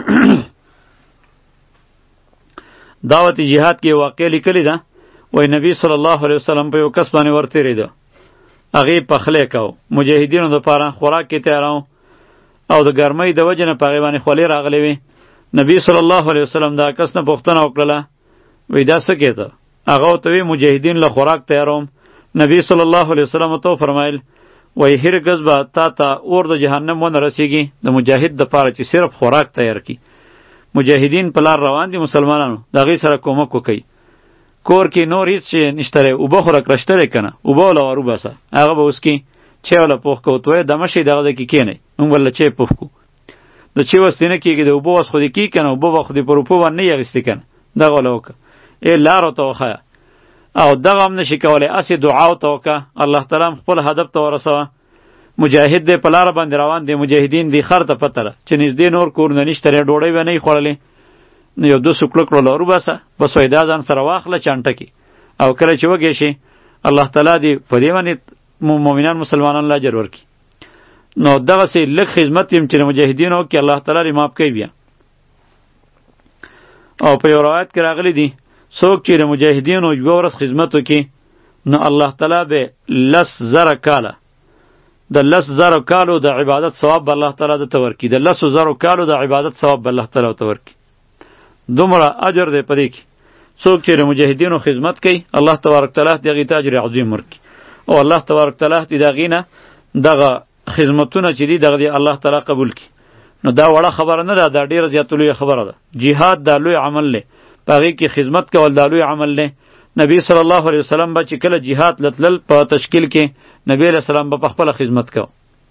دعوت جهاد کې واقع لیکلی ده، وای نبی صلی الله علیه وسلم په یو کس باندې ورتېرېده، هغې پخلی کو، مجاهدینو دپاره خوراک کې تیاراو، او د ګرمۍ د وجې نه په هغې باندې خولې راغلې وې. نبی صلی الله علیه وسلم دا کس نه پوښتنه وکړله، وی دا څه کېده؟ هغه ورته وی مجاهدین له خوراک تیاروم. نبی صلی الله علیه وسلم ته وفرمایل، وی هرګز به تا ته اور د جهنم ونه رسیږي د مجاهد دپاره چې صرف خوراک تیار کړي. مجاهدین په لار روان دي مسلمانانو، د هغې سره کومک وکئ. کور کې نور هیڅ شی نشته دی، اوبه خو راکړه شته دی که نه، اوبه وله ور وباسه، هغه به اوس کې چای وله پوښ کو، ته وایې دمه شي دغه ځای کې کښېنئ، موږ به له چای پوښ کو. د چې وستې نه کېږي د اوبه وس خو دې کېږي که نه اوبه به خو دې پر اوپو باندې نه یې اخیستې که نه دغه وله وکړه ای لار ورته وښیه او دغه هم نشي کولی هسې دعا ورته وکړه الله تعالی هم خپل هدف ته ورسوه مجاهد دی په لاره باندې روان دی مجاهدین دی خر ته پته ده چې نږدې نور کورونه نشته دی ډوډۍ به نه یې خوړلې نو یو دوه سوکړه کړو لور باسه بس وایي دا ځان سره واخله چانټه کې او کله چې وږی شي الله تعالی دې په دې باندې مؤمنان مسلمانان له اجر ورکړي نو دغسې لږ خدمت یم چې د مجاهدینو کې الله تعالی دې معاف کوي بیا او په یو روایت کې راغلی دي څوک چې د مجاهدینو یوه ورځ خدمت وکړي نو الله تعالی به لس زره کاله د لس زره کالو د عبادت ثواب به الله تعالی دته ورکړي د لسو زرو کالو د عبادت ثواب به الله تعالی ورته ورکړي دومره اجر دی په دې کې څوک چې د مجاهدینو خدمت کوي الله تبارک تعالی دې هغې ته اجر عظیم ورکړي او الله تبارک تعالی دې د هغې نه دغه خدمتونه چې دي دغه دې الله تعالی قبول کړي نو دا وړه خبره نه ده دا ډېره زیاته لویه خبره ده جهاد دا لوی عمل دی په هغې کې خدمت کول دا لوی عمل دی نبی صلی الله علیه وسلم به چې کله جهاد لتلل په تشکیل کې نبی علیه السلام به په خپله خدمت کو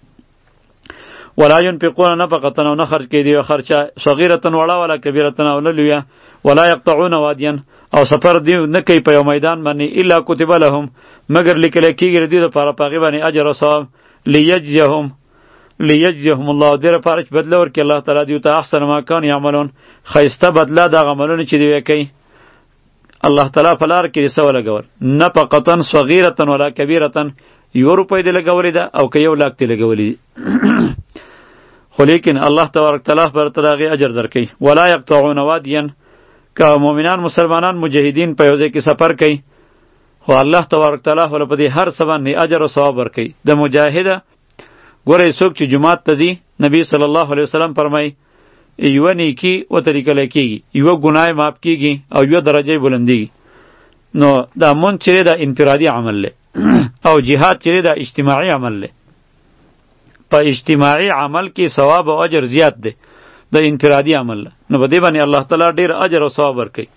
ولا ينفقون نفقة او نه خرج کوي دی خرچه صغیرة وړه ولا کبیرة او نه لویه ولا يقطعون وادیا او سفر دی نه کوي په یو میدان باندې الا کتب لهم مگر لیکل کېږي د دې دپاره په هغې باندې اجر او ثواب لیجزیهم لیجزیهم الله دې لپاره چې بدله ورکړي الله تعالی دوی ته احسن ما کانوا یعملون ښایسته بدله د هغه عملونه چې دوی کوي الله تعالی په لار کې څه ولګول نفقة صغیرة ولا کبیرة یو روپۍ دې لګولې ده او که یو لاک دې لګولې خو لیکن الله تبارک تعالی پر ته د هغې اجر درکوي ولا یقطعون وادیا که مؤمنان مسلمانان مجاهدین په یو ځای کې سفر کوي خو الله تبارک تعالی ورله په دې هر څه باندې اجر او ثواب ورکوي د مجاهده ګوره څوک چې جومات ته ځي نبی صلی الله علیه وسلم فرمایي یوه نیکي ورته لیکلی کېږي یوه ګناه معاف کېږي او یوه درجه بلندېږي نو دا مونځ چې دی دا انفرادي عمل دی او جهاد چې دی دا اجتماعي عمل دی په اجتماعي عمل کې ثواب او اجر زیات دی د انفرادي عمل نو په دې باندې الله تعالی ډېر اجر او ثواب ورکوي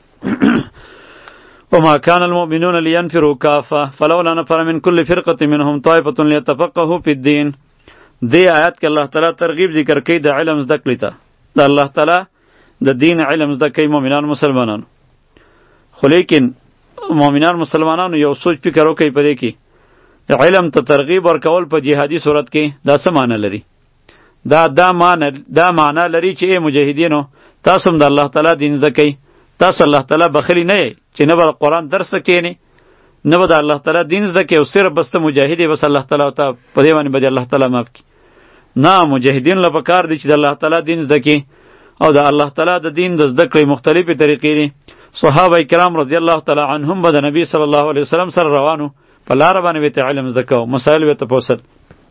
وما كان المؤمنون لينفروا كافة فلولا نفر من كل فرقة منهم طائفة ليتفقهوا في الدين دې آیات کې الله تعالی ترغیب ذکر کوي د علم زده کړې ته د الله تعالی د دین علم زده کوي مؤمنان مسلمانانو خو لیکن مؤمنان مسلمانانو یو سوچ فکر وکړي په دې کې علم ته ترغیب ورکول په جهادي صورت کې دا څه معنی لري دا دا معنی دا معنی لري چې ای مجاهدینو تاسو هم د الله تعالی دین زده کوئ تاسو الله تعالی بخیلی نه یې چې نه به د قرآن درس ته کښېنې نه به د الله تعالی دین زده کوې او صرف بس ته مجاهد یې بس الله تعالی ته په دې باندې به دې الله تعالی معاف کړي نه مجاهدین له پکار دی چې د الله تعالی دین زده کړي او د الله تعالی د دین د زده کړې مختلفې طریقې دي صحابه کرام رضی الله تعالی عنهم به د نبی صلی الله علیه وسلم سره روانو په لاره باندې به ته علم زده کوو مسایل به ته پوښتل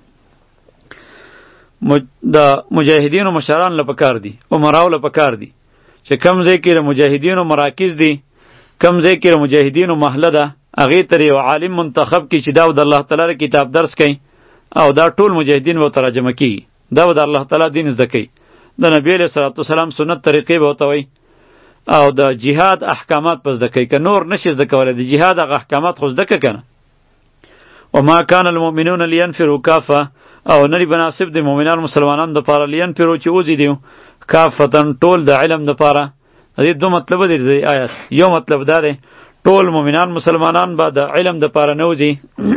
د مجاهدینو مشران له پکار دي عمراو له پکار دي چې کم ځای کې د مجاهدینو مراکز دي کم ځای کې د مجاهدینو محله ده هغې ته یو عالم منتخب کړي چې دا د الله تعالی کتاب درس کوي او دا ټول مجاهدین به ترجمه کیږي دا به د الله تعالی دین زده کوي د نبی علیه صلوات والسلام سنت طریقې به ورته وایي او د جهاد احکامات به زده کوي که نور نشي زده کولی د جهاد هغه احکامات خو زده که کنه وما كان المؤمنون لينفروا كافة او نری بناسب د مؤمنان مسلمانان د پاره لینفروا چې وزي دیو کافتن ټول د علم د پاره دې دوه مطلب دی د آیات یو مطلب دا دی ټول مؤمنان مسلمانان به د علم د پاره نه وزي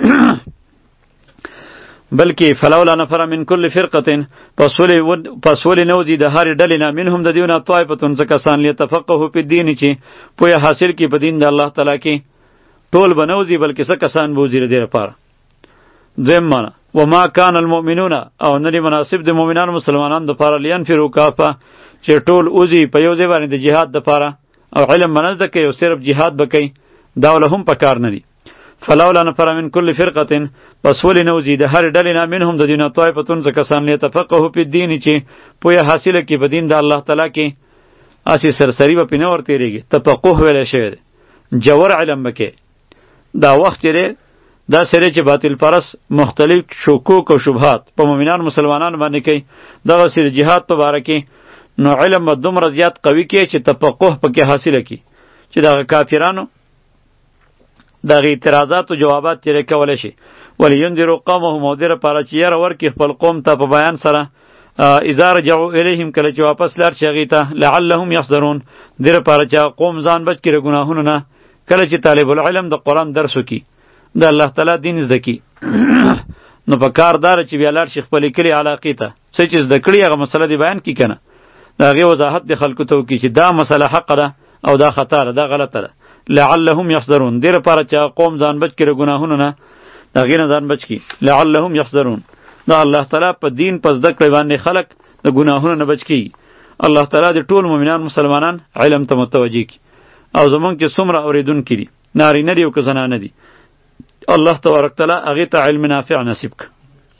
بلکې فلولا نفر من كل فرقه پسول پسول نوځي د هر ډلې نه منهم د دیونه طائفتون ځکسان لیتفقهوا په دین چې پوهه حاصل کی په دین د الله تعالی کې ټول بنوځي بلکې څه کسان بوزي لري لپاره دویم معنا وما كان المؤمنون او نری مناسب د مؤمنانو مسلمانانو د پاره لینفروا کافه چې ټول اوزي په یو ځای باندې د جهاد د پاره او علم منځ کوي او صرف جهاد بکوي دا ولهم پکار نه دي فلولا نفر من كل فرقه پس ولې نوځي د هر ډلې نه منهم د دینه طائفتون ځکسان لیتفقهوا په دین چې پوهه حاصله کی په دین د الله تعالی کې اسی سرسری به پینه ور تیریږي تفقه ویل شوی جوور علم بکې دا وخت لري دا سره چې باطل پرس مختلف شکوک او شبهات په مؤمنان مسلمانان باندې کوي دغه سره جهاد په باره کې نو علم دومره زیات قوي کې چې تفقه پکې حاصله کی چې دغه کافرانو دغه اعتراضات او جوابات ترې کولای شي ولینذروا قومهم مودره پاره چې یې ورکی خپل قوم ته په بیان سره اذا رجعوا الیهم کله چې واپس لاړ شي هغې ته لعلهم یحذرون دې لپاره چې قوم ځان بچ کړي ګناهونو نه کله چې طالب العلم د قرآن درس وکړي د الله تعالی دین زده کړي نو په کار داره چې بیا لاړ شي خپلې کلي علاقې ته څه چې زده کړي هغه مسله دې بیان کړي که نه د هغې وضاحت دې خلکو ته وکړي چې دا مسله حقه ده او دا خطا ده دا غلطه ده لعلهم یحذرون دې لپاره چې قوم ځان بچ کړي ګناهونو نه د هغې نه ځان بچ کړي لعلهم یحذرون دا الله تعالی په دین په زده کړې باندې خلک د ګناهونو نه بچ کړي الله تعالی د ټول مؤمنان مسلمانان علم ته متوجه کړي او زمونږ چې څومره اورېدونکي دي نارینه دي او که زنانه دي الله تبارک تعالی هغې ته علم نافع نصیب کړه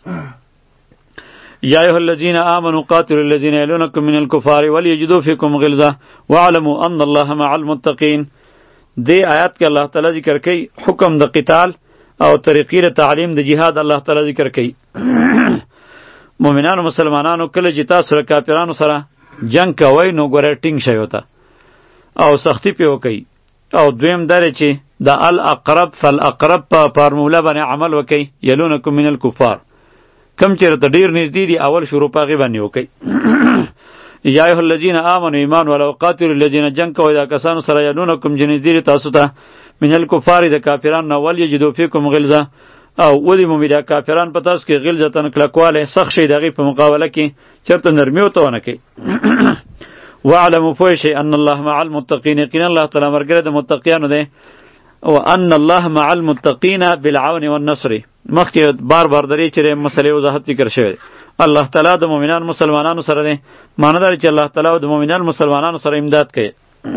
یا ایها الذین آمنوا قاتلوا الذین یلونکم من الکفار ولیجدوا فیکم غلظة واعلموا ان الله مع المتقین دې آیات کې الله تعالی ذکر کوي حکم د قتال او طریقې د تعلیم د جهاد الله تعالی ذکر کوي مؤمنانو مسلمانانو کله چې تاسو سره کافرانو سره جنگ کوئ نو ګوره ټینګ شئ ورته او سختی پې وکئ او دویم دا دی چې د الاقرب فالاقرب په فارموله باندې عمل وکئ یلونکم من الکفار کم چې راته ډېر نږدې دي اول شروع په هغې باندې وکئ یا ایها الذین آمنوا ایمان ولو قاتلوا الذین جنگ کوئ دا کسانو سره یلونکم چې نږدې دي تاسو ته من الکفار د کافرانو نه ولیجدوا فیکم غلظة او ودی مومي دا کافران په تاسو کې غلظتن کلکوالی سخت شي د هغې په مقابله کې چېرته نرمي ورته ونه کوئ واعلموا پوه شئ ان الله مع المتقین یقینا الله تعالی ملګری د متقیانو دی وان الله مع المتقین بالعون والنصر مخکې بار بار درې چې مسلې وضاحت ذکر شوی الله تعالی د مؤمنان مسلمانانو سره دی معنی دا چې الله تعالی د مؤمنان مسلمانانو سره امداد کوي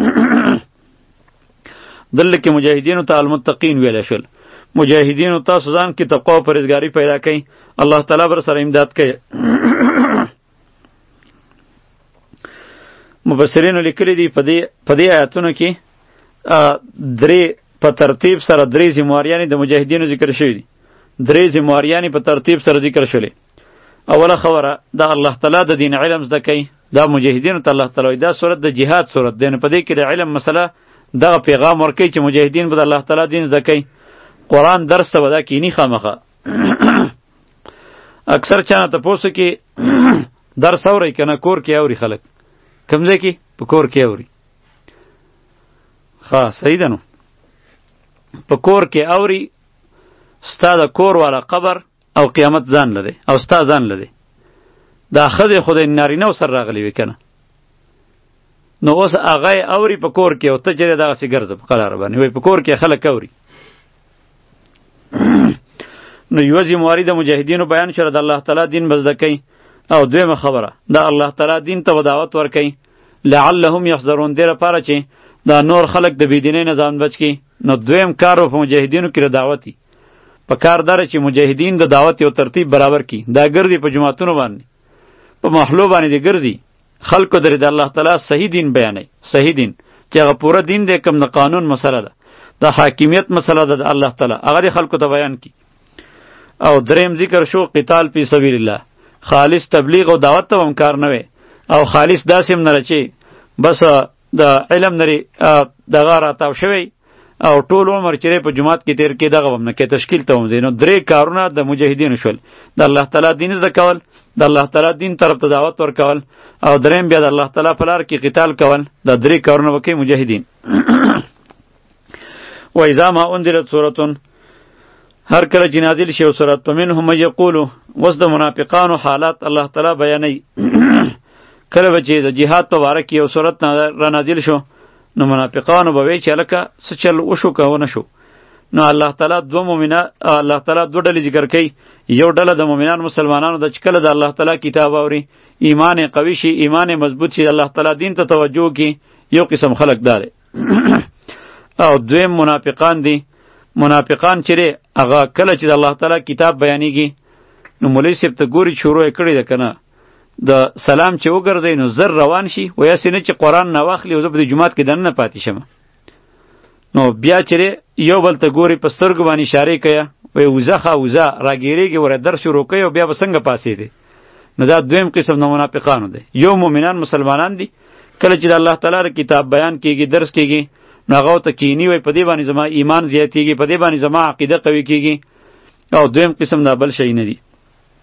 دلته کې مجاهدینو ته المتقین ویل شول مجاهدینو تاسو ځان کې تقوا او پرهیزګاري پیدا کړئ الله تعالی بر سره امداد کوي مفسرینو لیکلي دي په دې په دې آیاتونو کې درې په ترتیب سره درې ذمواریانې د مجاهدینو ذکر شوي دي درې ذمواریانې په ترتیب سره ذکر شولې اوله خبره دا الله تعالی د دین علم زده کوي دا مجاهدینو ته الله تعالی دا صورت د جهاد صورت دی نو په دې کې د علم مسله دغه پیغام ورکوي چې مجاهدین به د الله تعالی دین زده کوي قرآن درس ته به دا کینی خامخه اکثر چا نه تپوسو کې درس اورئ که نه کور کې اوري خلک کوم ځای کې په کور کې اوري ښه صحیح ده نو په کور کې اوري ستا د کور والا قبر او قیامت ځان لده او ستا ځان لده دا ښځې خو د نارینه سره راغلی وي که نه نو اوس هغه یې اوري په کور کې او ته چېرې دغسې ګرځه په قلاره باندې وایي په کور کې خلک اوري نو یوه ذمواري د مجاهدینو بیان شوه د الله تعالی دین به زده کوي او دویمه خبره د الله تعالی دین ته به دعوت ورکوي لعلهم یحذرون دې لپاره چې دا نور خلک د بېدینۍ نه ځان بچ کړي نو دویم کار به په مجاهدینو کې د دعوت وي په کار داره چې مجاهدین د دعوت یو ترتیب برابر کړي دا ګرځي په جماعتونو باندې په محلو باندې دې ګرځي خلکو درې د الله تعالی صحیح دین بیانوي صحیح دین چې هغه پوره دین دی کوم د قانون مسله ده د حاکمیت مسله ده د الله تعالی هغه دې خلکو ته بیان کړي او دریم ذکر شو قتال فی سبیل الله خالص تبلیغ او دعوت ته هم کار نه وي او خالص داسې هم نه رچي بس د علم نری دغه راتاو شوی او ټول عمر چې په جماعت کې تیر کې دغه هم نه کې تشکیل ته هم نو درې کارونه د مجاهدینو شول د الله تعالی دین زده کول د الله تعالی دین طرف ته دعوت ورکول او دریم بیا د الله تعالی په لار کې قتال کول دا درې کارونه وکړي مجاهدین و اذا ما انزلت سورة هر کله چې نازل شي او سورت فمنهم من یقول وس د منافقانو حالات الله تعالی بیانوي کله به چې د جهاد په باره کې یو سورت را نازل شو نو منافقانو به وایي چې هلکه څه چل وشو که ونه شو نو الله تعالی دوه مؤمنان الله تعالی دوه ډلې ذکر کوي یو ډله د مؤمنان مسلمانانو د چې کله د الله تعالی کتاب اوري ایمان قوي شي ایمان مضبوط شي الله تعالی دین ته توجه کوي یو قسم خلق داره او دویم منافقان دي منافقان چې هغه کله چې د الله تعالی کتاب بیانېږي نو مولوي صاحب ته ګوري شروع یې کړې ده که نه د سلام چې وګرځئ نو زر روان شي و یاسې نه چې قرآن نه واخلي او زه په دې جومات کې دننه پاتې شم نو بیا چې یو بل ته ګوري په سترګو باندې اشارې کوي وایي وزه ښه وزه راګیرېږي وره درس شروع کوي او بیا به څنګه پاسېدې نو دا دویم قسم د منافقانو دی یو مؤمنان مسلمانان دي کله چې د الله تعالی د کتاب بیان کېږي درس کېږي نو هغه ته کینی وای په دې باندې زما ایمان زیاتیږي په دې باندې زما عقیده قوي کیږي او دویم قسم دا بل شي نه دی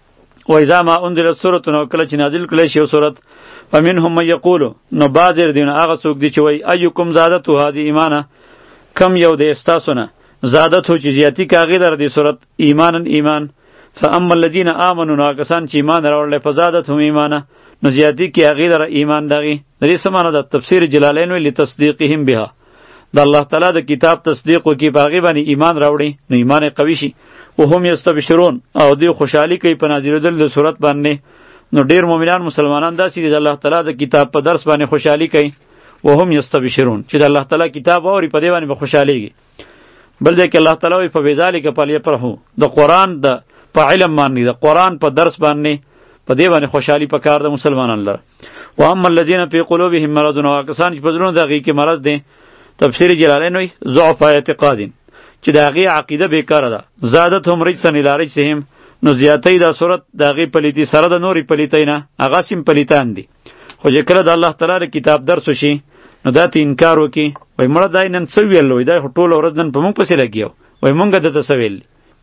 و اذا ما انزلت سورة نو کله چې نازل کړي شی سورت فمنهم من یقول نو بعض دین هغه څوک دی چې وای ایکم زادته هذه ایمانه کم یو د استاسونه زادته چې زیاتی کاغی در دی سورت ایمانن ایمان فاما الذين امنوا نو کسان چې ایمان راوړل فزادتهم ایمانه نو زیاتی کی هغه در ایمان دغی دې سمانه د تفسیر جلالین ویل تصدیقهم بها د الله تعالی د کتاب تصدیق وکي باغی باندې ایمان راوړي نو ایمان قوی شي او هم یستبشرون او دی خوشحالی کوي په نازلېدل د صورت باندې نو ډیر مؤمنان مسلمانان داسې دي د الله تعالی د کتاب په درس باندې خوشحالی کوي او هم یستبشرون چې د الله تعالی کتاب اوري په دې باندې به خوشحالیږي بل ځکه الله تعالی وي په بذالک فلیفرحوا د قرآن د په علم باندې د قرآن په درس باندې په دې باندې خوشحالی پکار د مسلمانانو لره و اما الذين في قلوبهم مرض او کسان چې په زړونو دغه کې مرض دي تفسیر جلالین وی ضعف اعتقاد چې دغه عقیده بیکاره ده زادتهم رجسا الی رجسهم نو زیاتې دا صورت دغه پلیتی سره د نوري پلیتینه هغه سیم پلیتان دي خو چې کله د الله تعالی کتاب درس شي نو دا ته انکار وکي وای مړه دای نن څه ویل وای دا ټول ورځ نن په مونږ پسې لګیو وای مونږ د ته څه ویل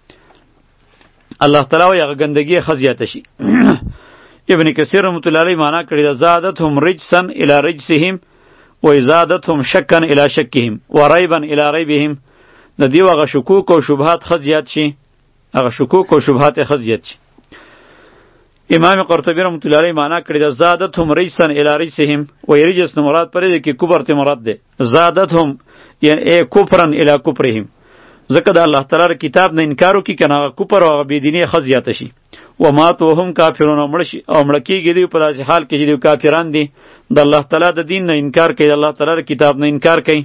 الله تعالی وای هغه ګندګي خزیات شي ابن کثیر رحمۃ اللہ علیہ معنی کړی دا زادتهم رجسا الی رجسهم و زادتهم شکا الی شکهم و ریبا الی ریبهم د دیو هغه شکوک او شبهات خزیات شي هغه شکوک او شبهات خزیات شي امام قرطبی رحمۃ اللہ علیہ معنی کړی دا زادتهم رجسا الی رجسهم و رجس نو مراد پرې کې کفر ته مراد ده زادتهم یعنی ای کفرن الی کفرهم ځکه د الله تعالی کتاب نه انکار وکي کنه کفر او بيدینی خزیات شي و ما تو هم کافرون مړشي او مړکیږي دی په داسې حال کې چې دی کافران دي د الله تعالی د دین نه انکار کوي د الله تعالی کتاب نه انکار کوي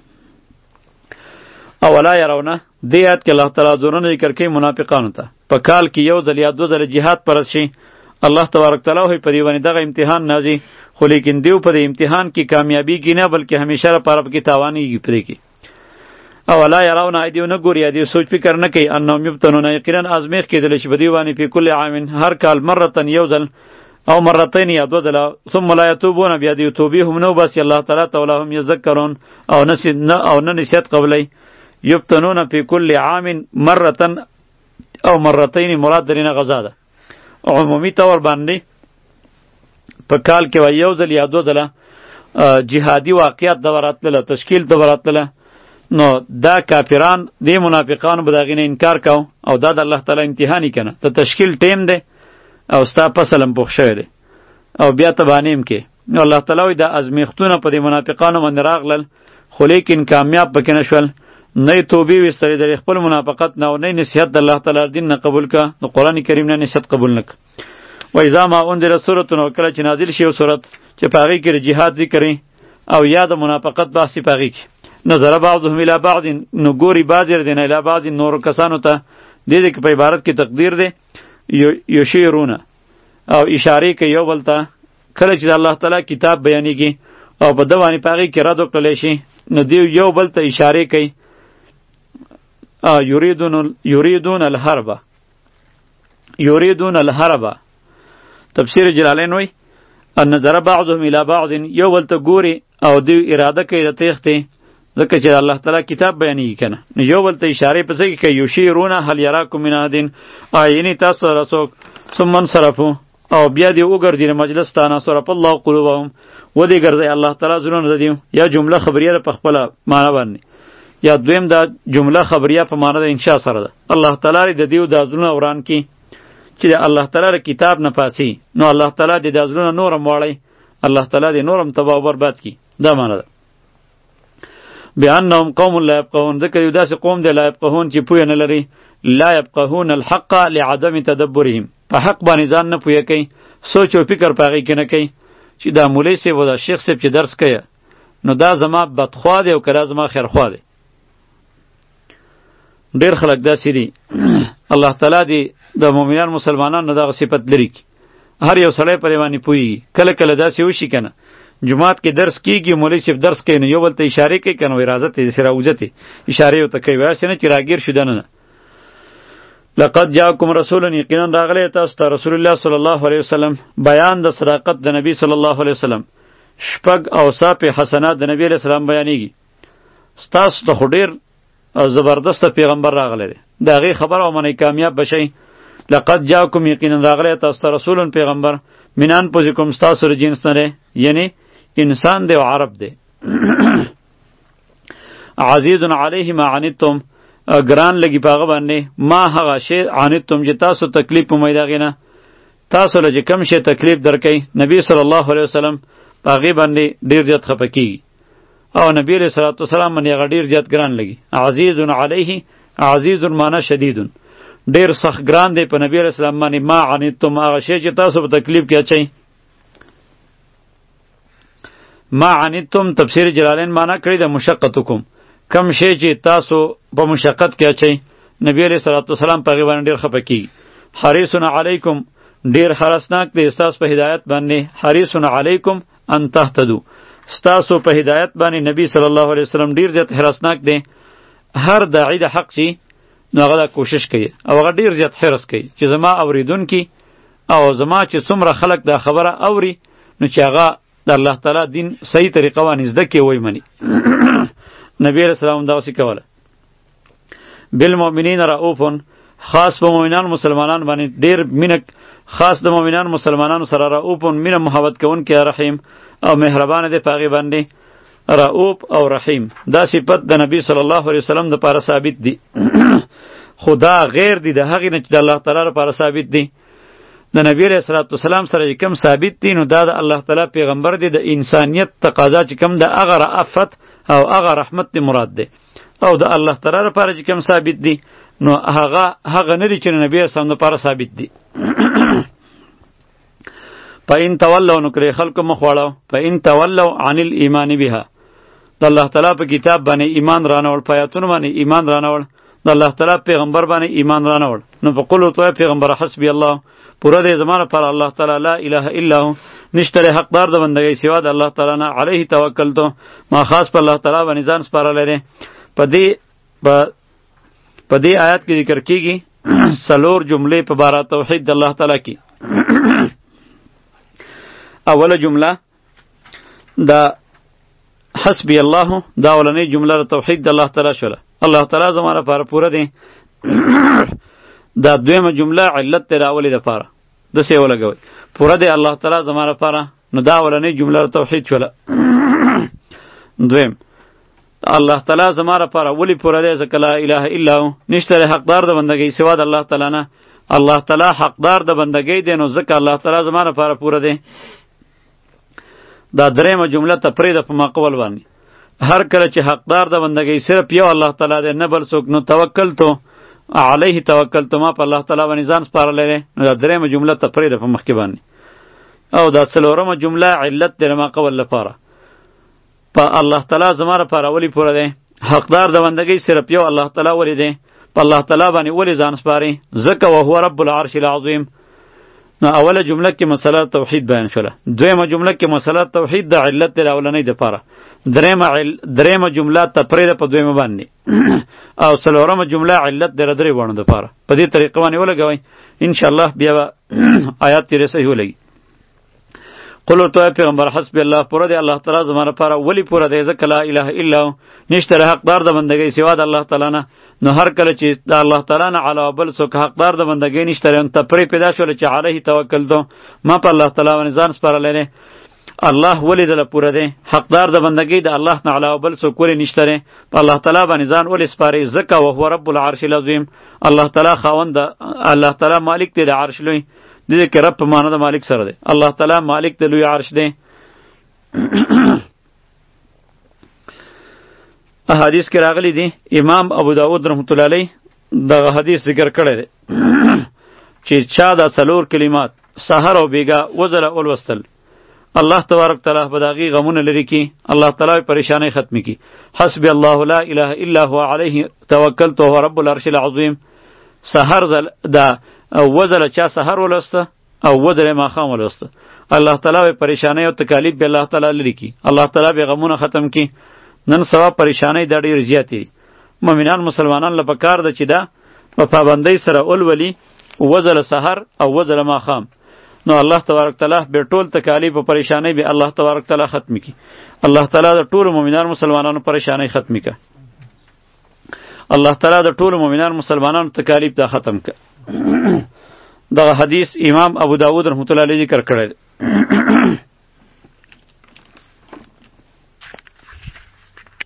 او ولا يرونه دې آیت کې الله تعالی زورونه ذکر کوي منافقانو ته په کال کې یو ځل یا دو ځله جهاد پرس شي الله تبارک تعالی هی په دې باندې دغه امتحان نازي خو لیکن دیو په دې امتحان کې کامیابی کې نه بلکې همیشه لپاره کې تاوانېږي پرې کې او ولا يرون ایدیو نه ګوري ایدیو سوچ فکر نه کوي انهم یفتنون یقینا ازمیخ کېدل شي په دې باندې په کل عام هر کال مرتن یو ځل او مرتين یا دو ځله ثم لا یتوبون بیا دی توبې هم نو بس الله تعالی تعالی هم یذکرون او نس نه او نه نسیت قبلې یفتنون په کل عام مرتن او مرتين مراد درینه غزا ده عمومي طور باندې په کال کې وای یو ځل یا دو ځله جهادي واقعیت دوراتله تشکیل دوراتله نو دا کافران دی منافقان به دغه نه انکار کو او دا د الله تعالی امتحانی کنه ته تشکیل ټیم دی او ستا پسلم پوښ شوی دی او بیا ته باندې کې نو الله تعالی وی دا ازمیختونه په دې منافقانو باندې راغلل خو لیکن کامیاب پکې نشول نه توبې وستري د خپل منافقت نه او نه نصیحت د الله تعالی دین نه قبول کا نو قران کریم نه نصیحت قبول نک و اذا ما انزل سوره نو کله چې نازل شي یو سورت چې پاغي کې جهاد ذکر او یا د منافقت بحث پاغي کې نظر بعضهم الى بعض نو ګوري بعض دین الى بعض نور کسانو ته د دې په عبارت کې تقدیر دی یشیرونه او اشاره کوي یو بل ته کله چې الله تعالی کتاب بیانېږي او په دوانی پاغي کې رد وکړل شي نو دی یو بل ته اشاره کوي یریدون یریدون الحرب یریدون الحرب تفسیر جلالین وی ان نظر بعضهم الى بعض یو بل ته ګوري او دی اراده کوي د تخته ځکه چې الله تعالی کتاب بیانېږي کنه نو یو بل ته اشاره پسې کوي یشیرون هل یراکم من احدین عینی تاسو رسوک ثم انصرفوا او بیا دی وګرځي مجلس ته نصرف الله قلوبهم و دې ګرځي الله تعالی زړونه ددیو یا جمله خبریه په خپل معنی باندې یا دویم دا جمله خبریه په معنی د انشاء سره ده الله تعالی د دیو د زړونه وران کی چې الله تعالی کتاب نه پاسي نو الله تعالی د زړونه نورم واړی الله تعالی د نورم تباہ او برباد کی دا معنی ده بأنهم قوم لا يفقهون ذکر یو داسې قوم دی لا يفقهون چې پوهه نه لري لا يفقهون الحق لعدم تدبرهم په حق باندې ځان نه پوهه کوي سوچ او فکر په هغې کې نه کوي چې دا مولوی صاحب او دا شیخ صاحب چې درس کوي نو دا زما بدخوا دی او که دا زما خیرخوا دی ډېر خلک داسې دي الله تعالی دې د مؤمنان مسلمانانو دغه صفت لري هر یو سړی پرې باندې پوهېږي کله کله داسې وشي که نه جماعت کې درس کیږي مولوی صاحب درس کوي نو یو بل ته اشاره کوي کنه وای راځه ته سره اوځته اشاره یو ته کوي واسه نه چې راګیر شوه نه لقد جاءكم رسول یقینا راغلی تاسو ته رسول الله صلی الله علیه وسلم بیان د صداقت د نبی صلی الله علیه وسلم شپږ اوصاف حسنات د نبی علیہ السلام بیانېږي تاسو ته خډیر زبردست پیغمبر راغلی دی دا غي خبر او منی کامیاب بشئ لقد جاءکم یقینا راغلی تاسو ته رسول پیغمبر من انفسکم ستاسو ر جنس نه یعنی انسان دی او عرب دی عزیز علیه ما عنتم ګران لګي پاغه باندې ما هغه شی عنتم چې تاسو تکلیف مې داغینه تاسو له کم شی تکلیف درکې نبی صلی الله علیه وسلم پاغه باندې ډیر زیات خپکی او نبی علیہ الصلوۃ والسلام باندې هغه ډیر زیات ګران لګي عزیز علیه عزیز معنی شدید ډیر سخت ګران دی په نبی علیہ السلام باندې ما عنتم هغه شی چې تاسو په تکلیف کې اچئ ما عنتم تفسیر جلالین معنی کړی د مشقتکم کم شی چې تاسو په مشقت کې اچئ نبی علیہ الصلوۃ والسلام په غوړ ډیر خپکی حریص علیکم ډیر حرسناک دی تاسو په هدایت باندې حریص علیکم ان تهتدوا تاسو په هدایت باندې نبی صلی الله علیه وسلم ډیر زیات حرسناک دی هر داعی د حق شي نو هغه کوشش کوي او هغه ډیر زیات حرس کوي چې زما اوریدونکي او زما چې څومره خلک دا خبره اوري نو چې هغه د الله تعالی دین صحیح طریقه باندې زده کوي وای منی نبی علیہ السلام دا وسی کوله بالمؤمنین رؤوف خاص په مؤمنان مسلمانان باندې ډیر مینک خاص د مؤمنان مسلمانانو سره رؤوف مینه محبت کوونکی رحیم او مهربان دی پاغي باندې رؤوف او رحیم دا صفت د نبی صلی الله علیه وسلم د پاره ثابت دی خدا غیر دی د هغې نه چې د الله تعالی لپاره ثابت دی د نبی علیہ الصلوۃ والسلام سره کوم ثابت دی نو دا د الله تعالی پیغمبر دی د انسانیت تقاضا چې کوم د هغه رأفت او هغه رحمت دی مراد دی او د الله تعالی لپاره چې کوم ثابت دی نو هغه هغه نه دی چې نبی اسلام لپاره ثابت دی فإن تولوا نو کړي خلق مخواړو فإن تولوا عن الإيمان بها د الله تعالی په کتاب باندې ایمان رانول پیاتون باندې ایمان رانول د الله تعالی پیغمبر باندې ایمان رانول نو په قول تو پیغمبر حسبی الله پورا دې زمانه پر الله تعالی لا اله الا هو نشته حقدار د بندګۍ سوا د الله تعالی نه علیه توکل تو ما خاص په الله تعالی باندې ځان سپارل لري په دې په دې آیات کې ذکر کیږي سلور جملې په باره توحید د الله تعالی کې اوله جمله دا حسبی الله دا اولنۍ جمله توحید د الله تعالی شوله الله تعالی زمانه لپاره پوره دی دا دویمه جمله علت تر اولی د پاره د سی ولګوي پوره دی الله تعالی زمانه لپاره نو دا اولنۍ جمله توحید شوله دویم الله تعالی زمانه لپاره ولی پوره دی ځکه لا اله الا هو نشته حقدار د بندګۍ سوا د الله تعالی نه الله تعالی حقدار د بندګۍ دی نو ځکه الله تعالی زمانه لپاره پوره دی دا دریمه جمله تفرید په مقبول باندې هر کله چې حقدار د بندګۍ صرف یو الله تعالی دی نه بل څوک نو توکل تو علیه توکل تو ما په الله تعالی باندې ځان سپارلی دی نو دا دریمه جمله تفرید په مخکې باندې او دا څلورمه جمله علت دی ما قبل لپاره په الله تعالی زما لپاره ولی پوره دی حقدار د بندګۍ صرف یو الله تعالی ولی دی په الله تعالی باندې ولی ځان سپاري ځکه وهو رب العرش العظیم نو اوله جمله کې مسله توحید بیان شوله دویمه جمله کې مسله توحید د علت د اولنۍ د پاره دریمه عل... دریمه جمله تفرید په دویمه باندې او څلورمه جمله علت د درې وانه د پاره په دې طریقه باندې ولګوي ان شاء الله بیا آیات تیرې صحیح ولګي قل تو پیغمبر حسب الله پوره دی الله تعالی زموږ لپاره ولی پوره دی ځکه لا اله الا هو نشته حقدار د بندګۍ سوا د الله تعالی نه نو هر کله چې د الله تعالی نه علاوه بل څوک حقدار د بندګۍ نشته نو تپری پیدا شول چې علیه توکل دو ما په الله تعالی باندې ځان سپارلې الله ولی دل پوره دی حقدار د بندګۍ د الله نه علاوه بل څوک ولی نشته په الله تعالی باندې ځان ولی سپاري ځکه او هو رب العرش العظیم الله تعالی خاوند الله تعالی مالک دی د عرش لوی دې کې رب په معنا د مالک سره دی الله تعالی مالک د لوی عرش دی احادیث کې راغلی دي امام ابو داود رحمت الله علیه دغه حدیث ذکر کړی دی چې چا دا څلور کلمات سحر او بیګا وزله اولوستل الله تبارک تعالی به داغي غمونه لري کی الله تعالی پریشانی ختم کی حسبی الله لا اله الا هو علیه توکلت وهو رب العرش العظیم سحر زل دا او وزله چا سحر ولسته او وزله ماخام ولسته الله تعالی پریشانی او تکالیف به الله تعالی لري کی الله تعالی به غمونه ختم کی نن سوا پریشانی د ډیر زیاتی مؤمنان مسلمانان له پکار د چې دا په پابندۍ سره اولولي وزله سحر او وزله ماخام نو الله تبارک تعالی به ټول تکالیف او پریشانی به الله تبارک تعالی ختم کی الله تعالی د ټول مؤمنان مسلمانانو پریشانی ختم کی الله تعالی د ټول مؤمنان مسلمانانو تکالیف دا ختم کی دغه حدیث امام ابو داود رحمت الله علیه ذکر کړی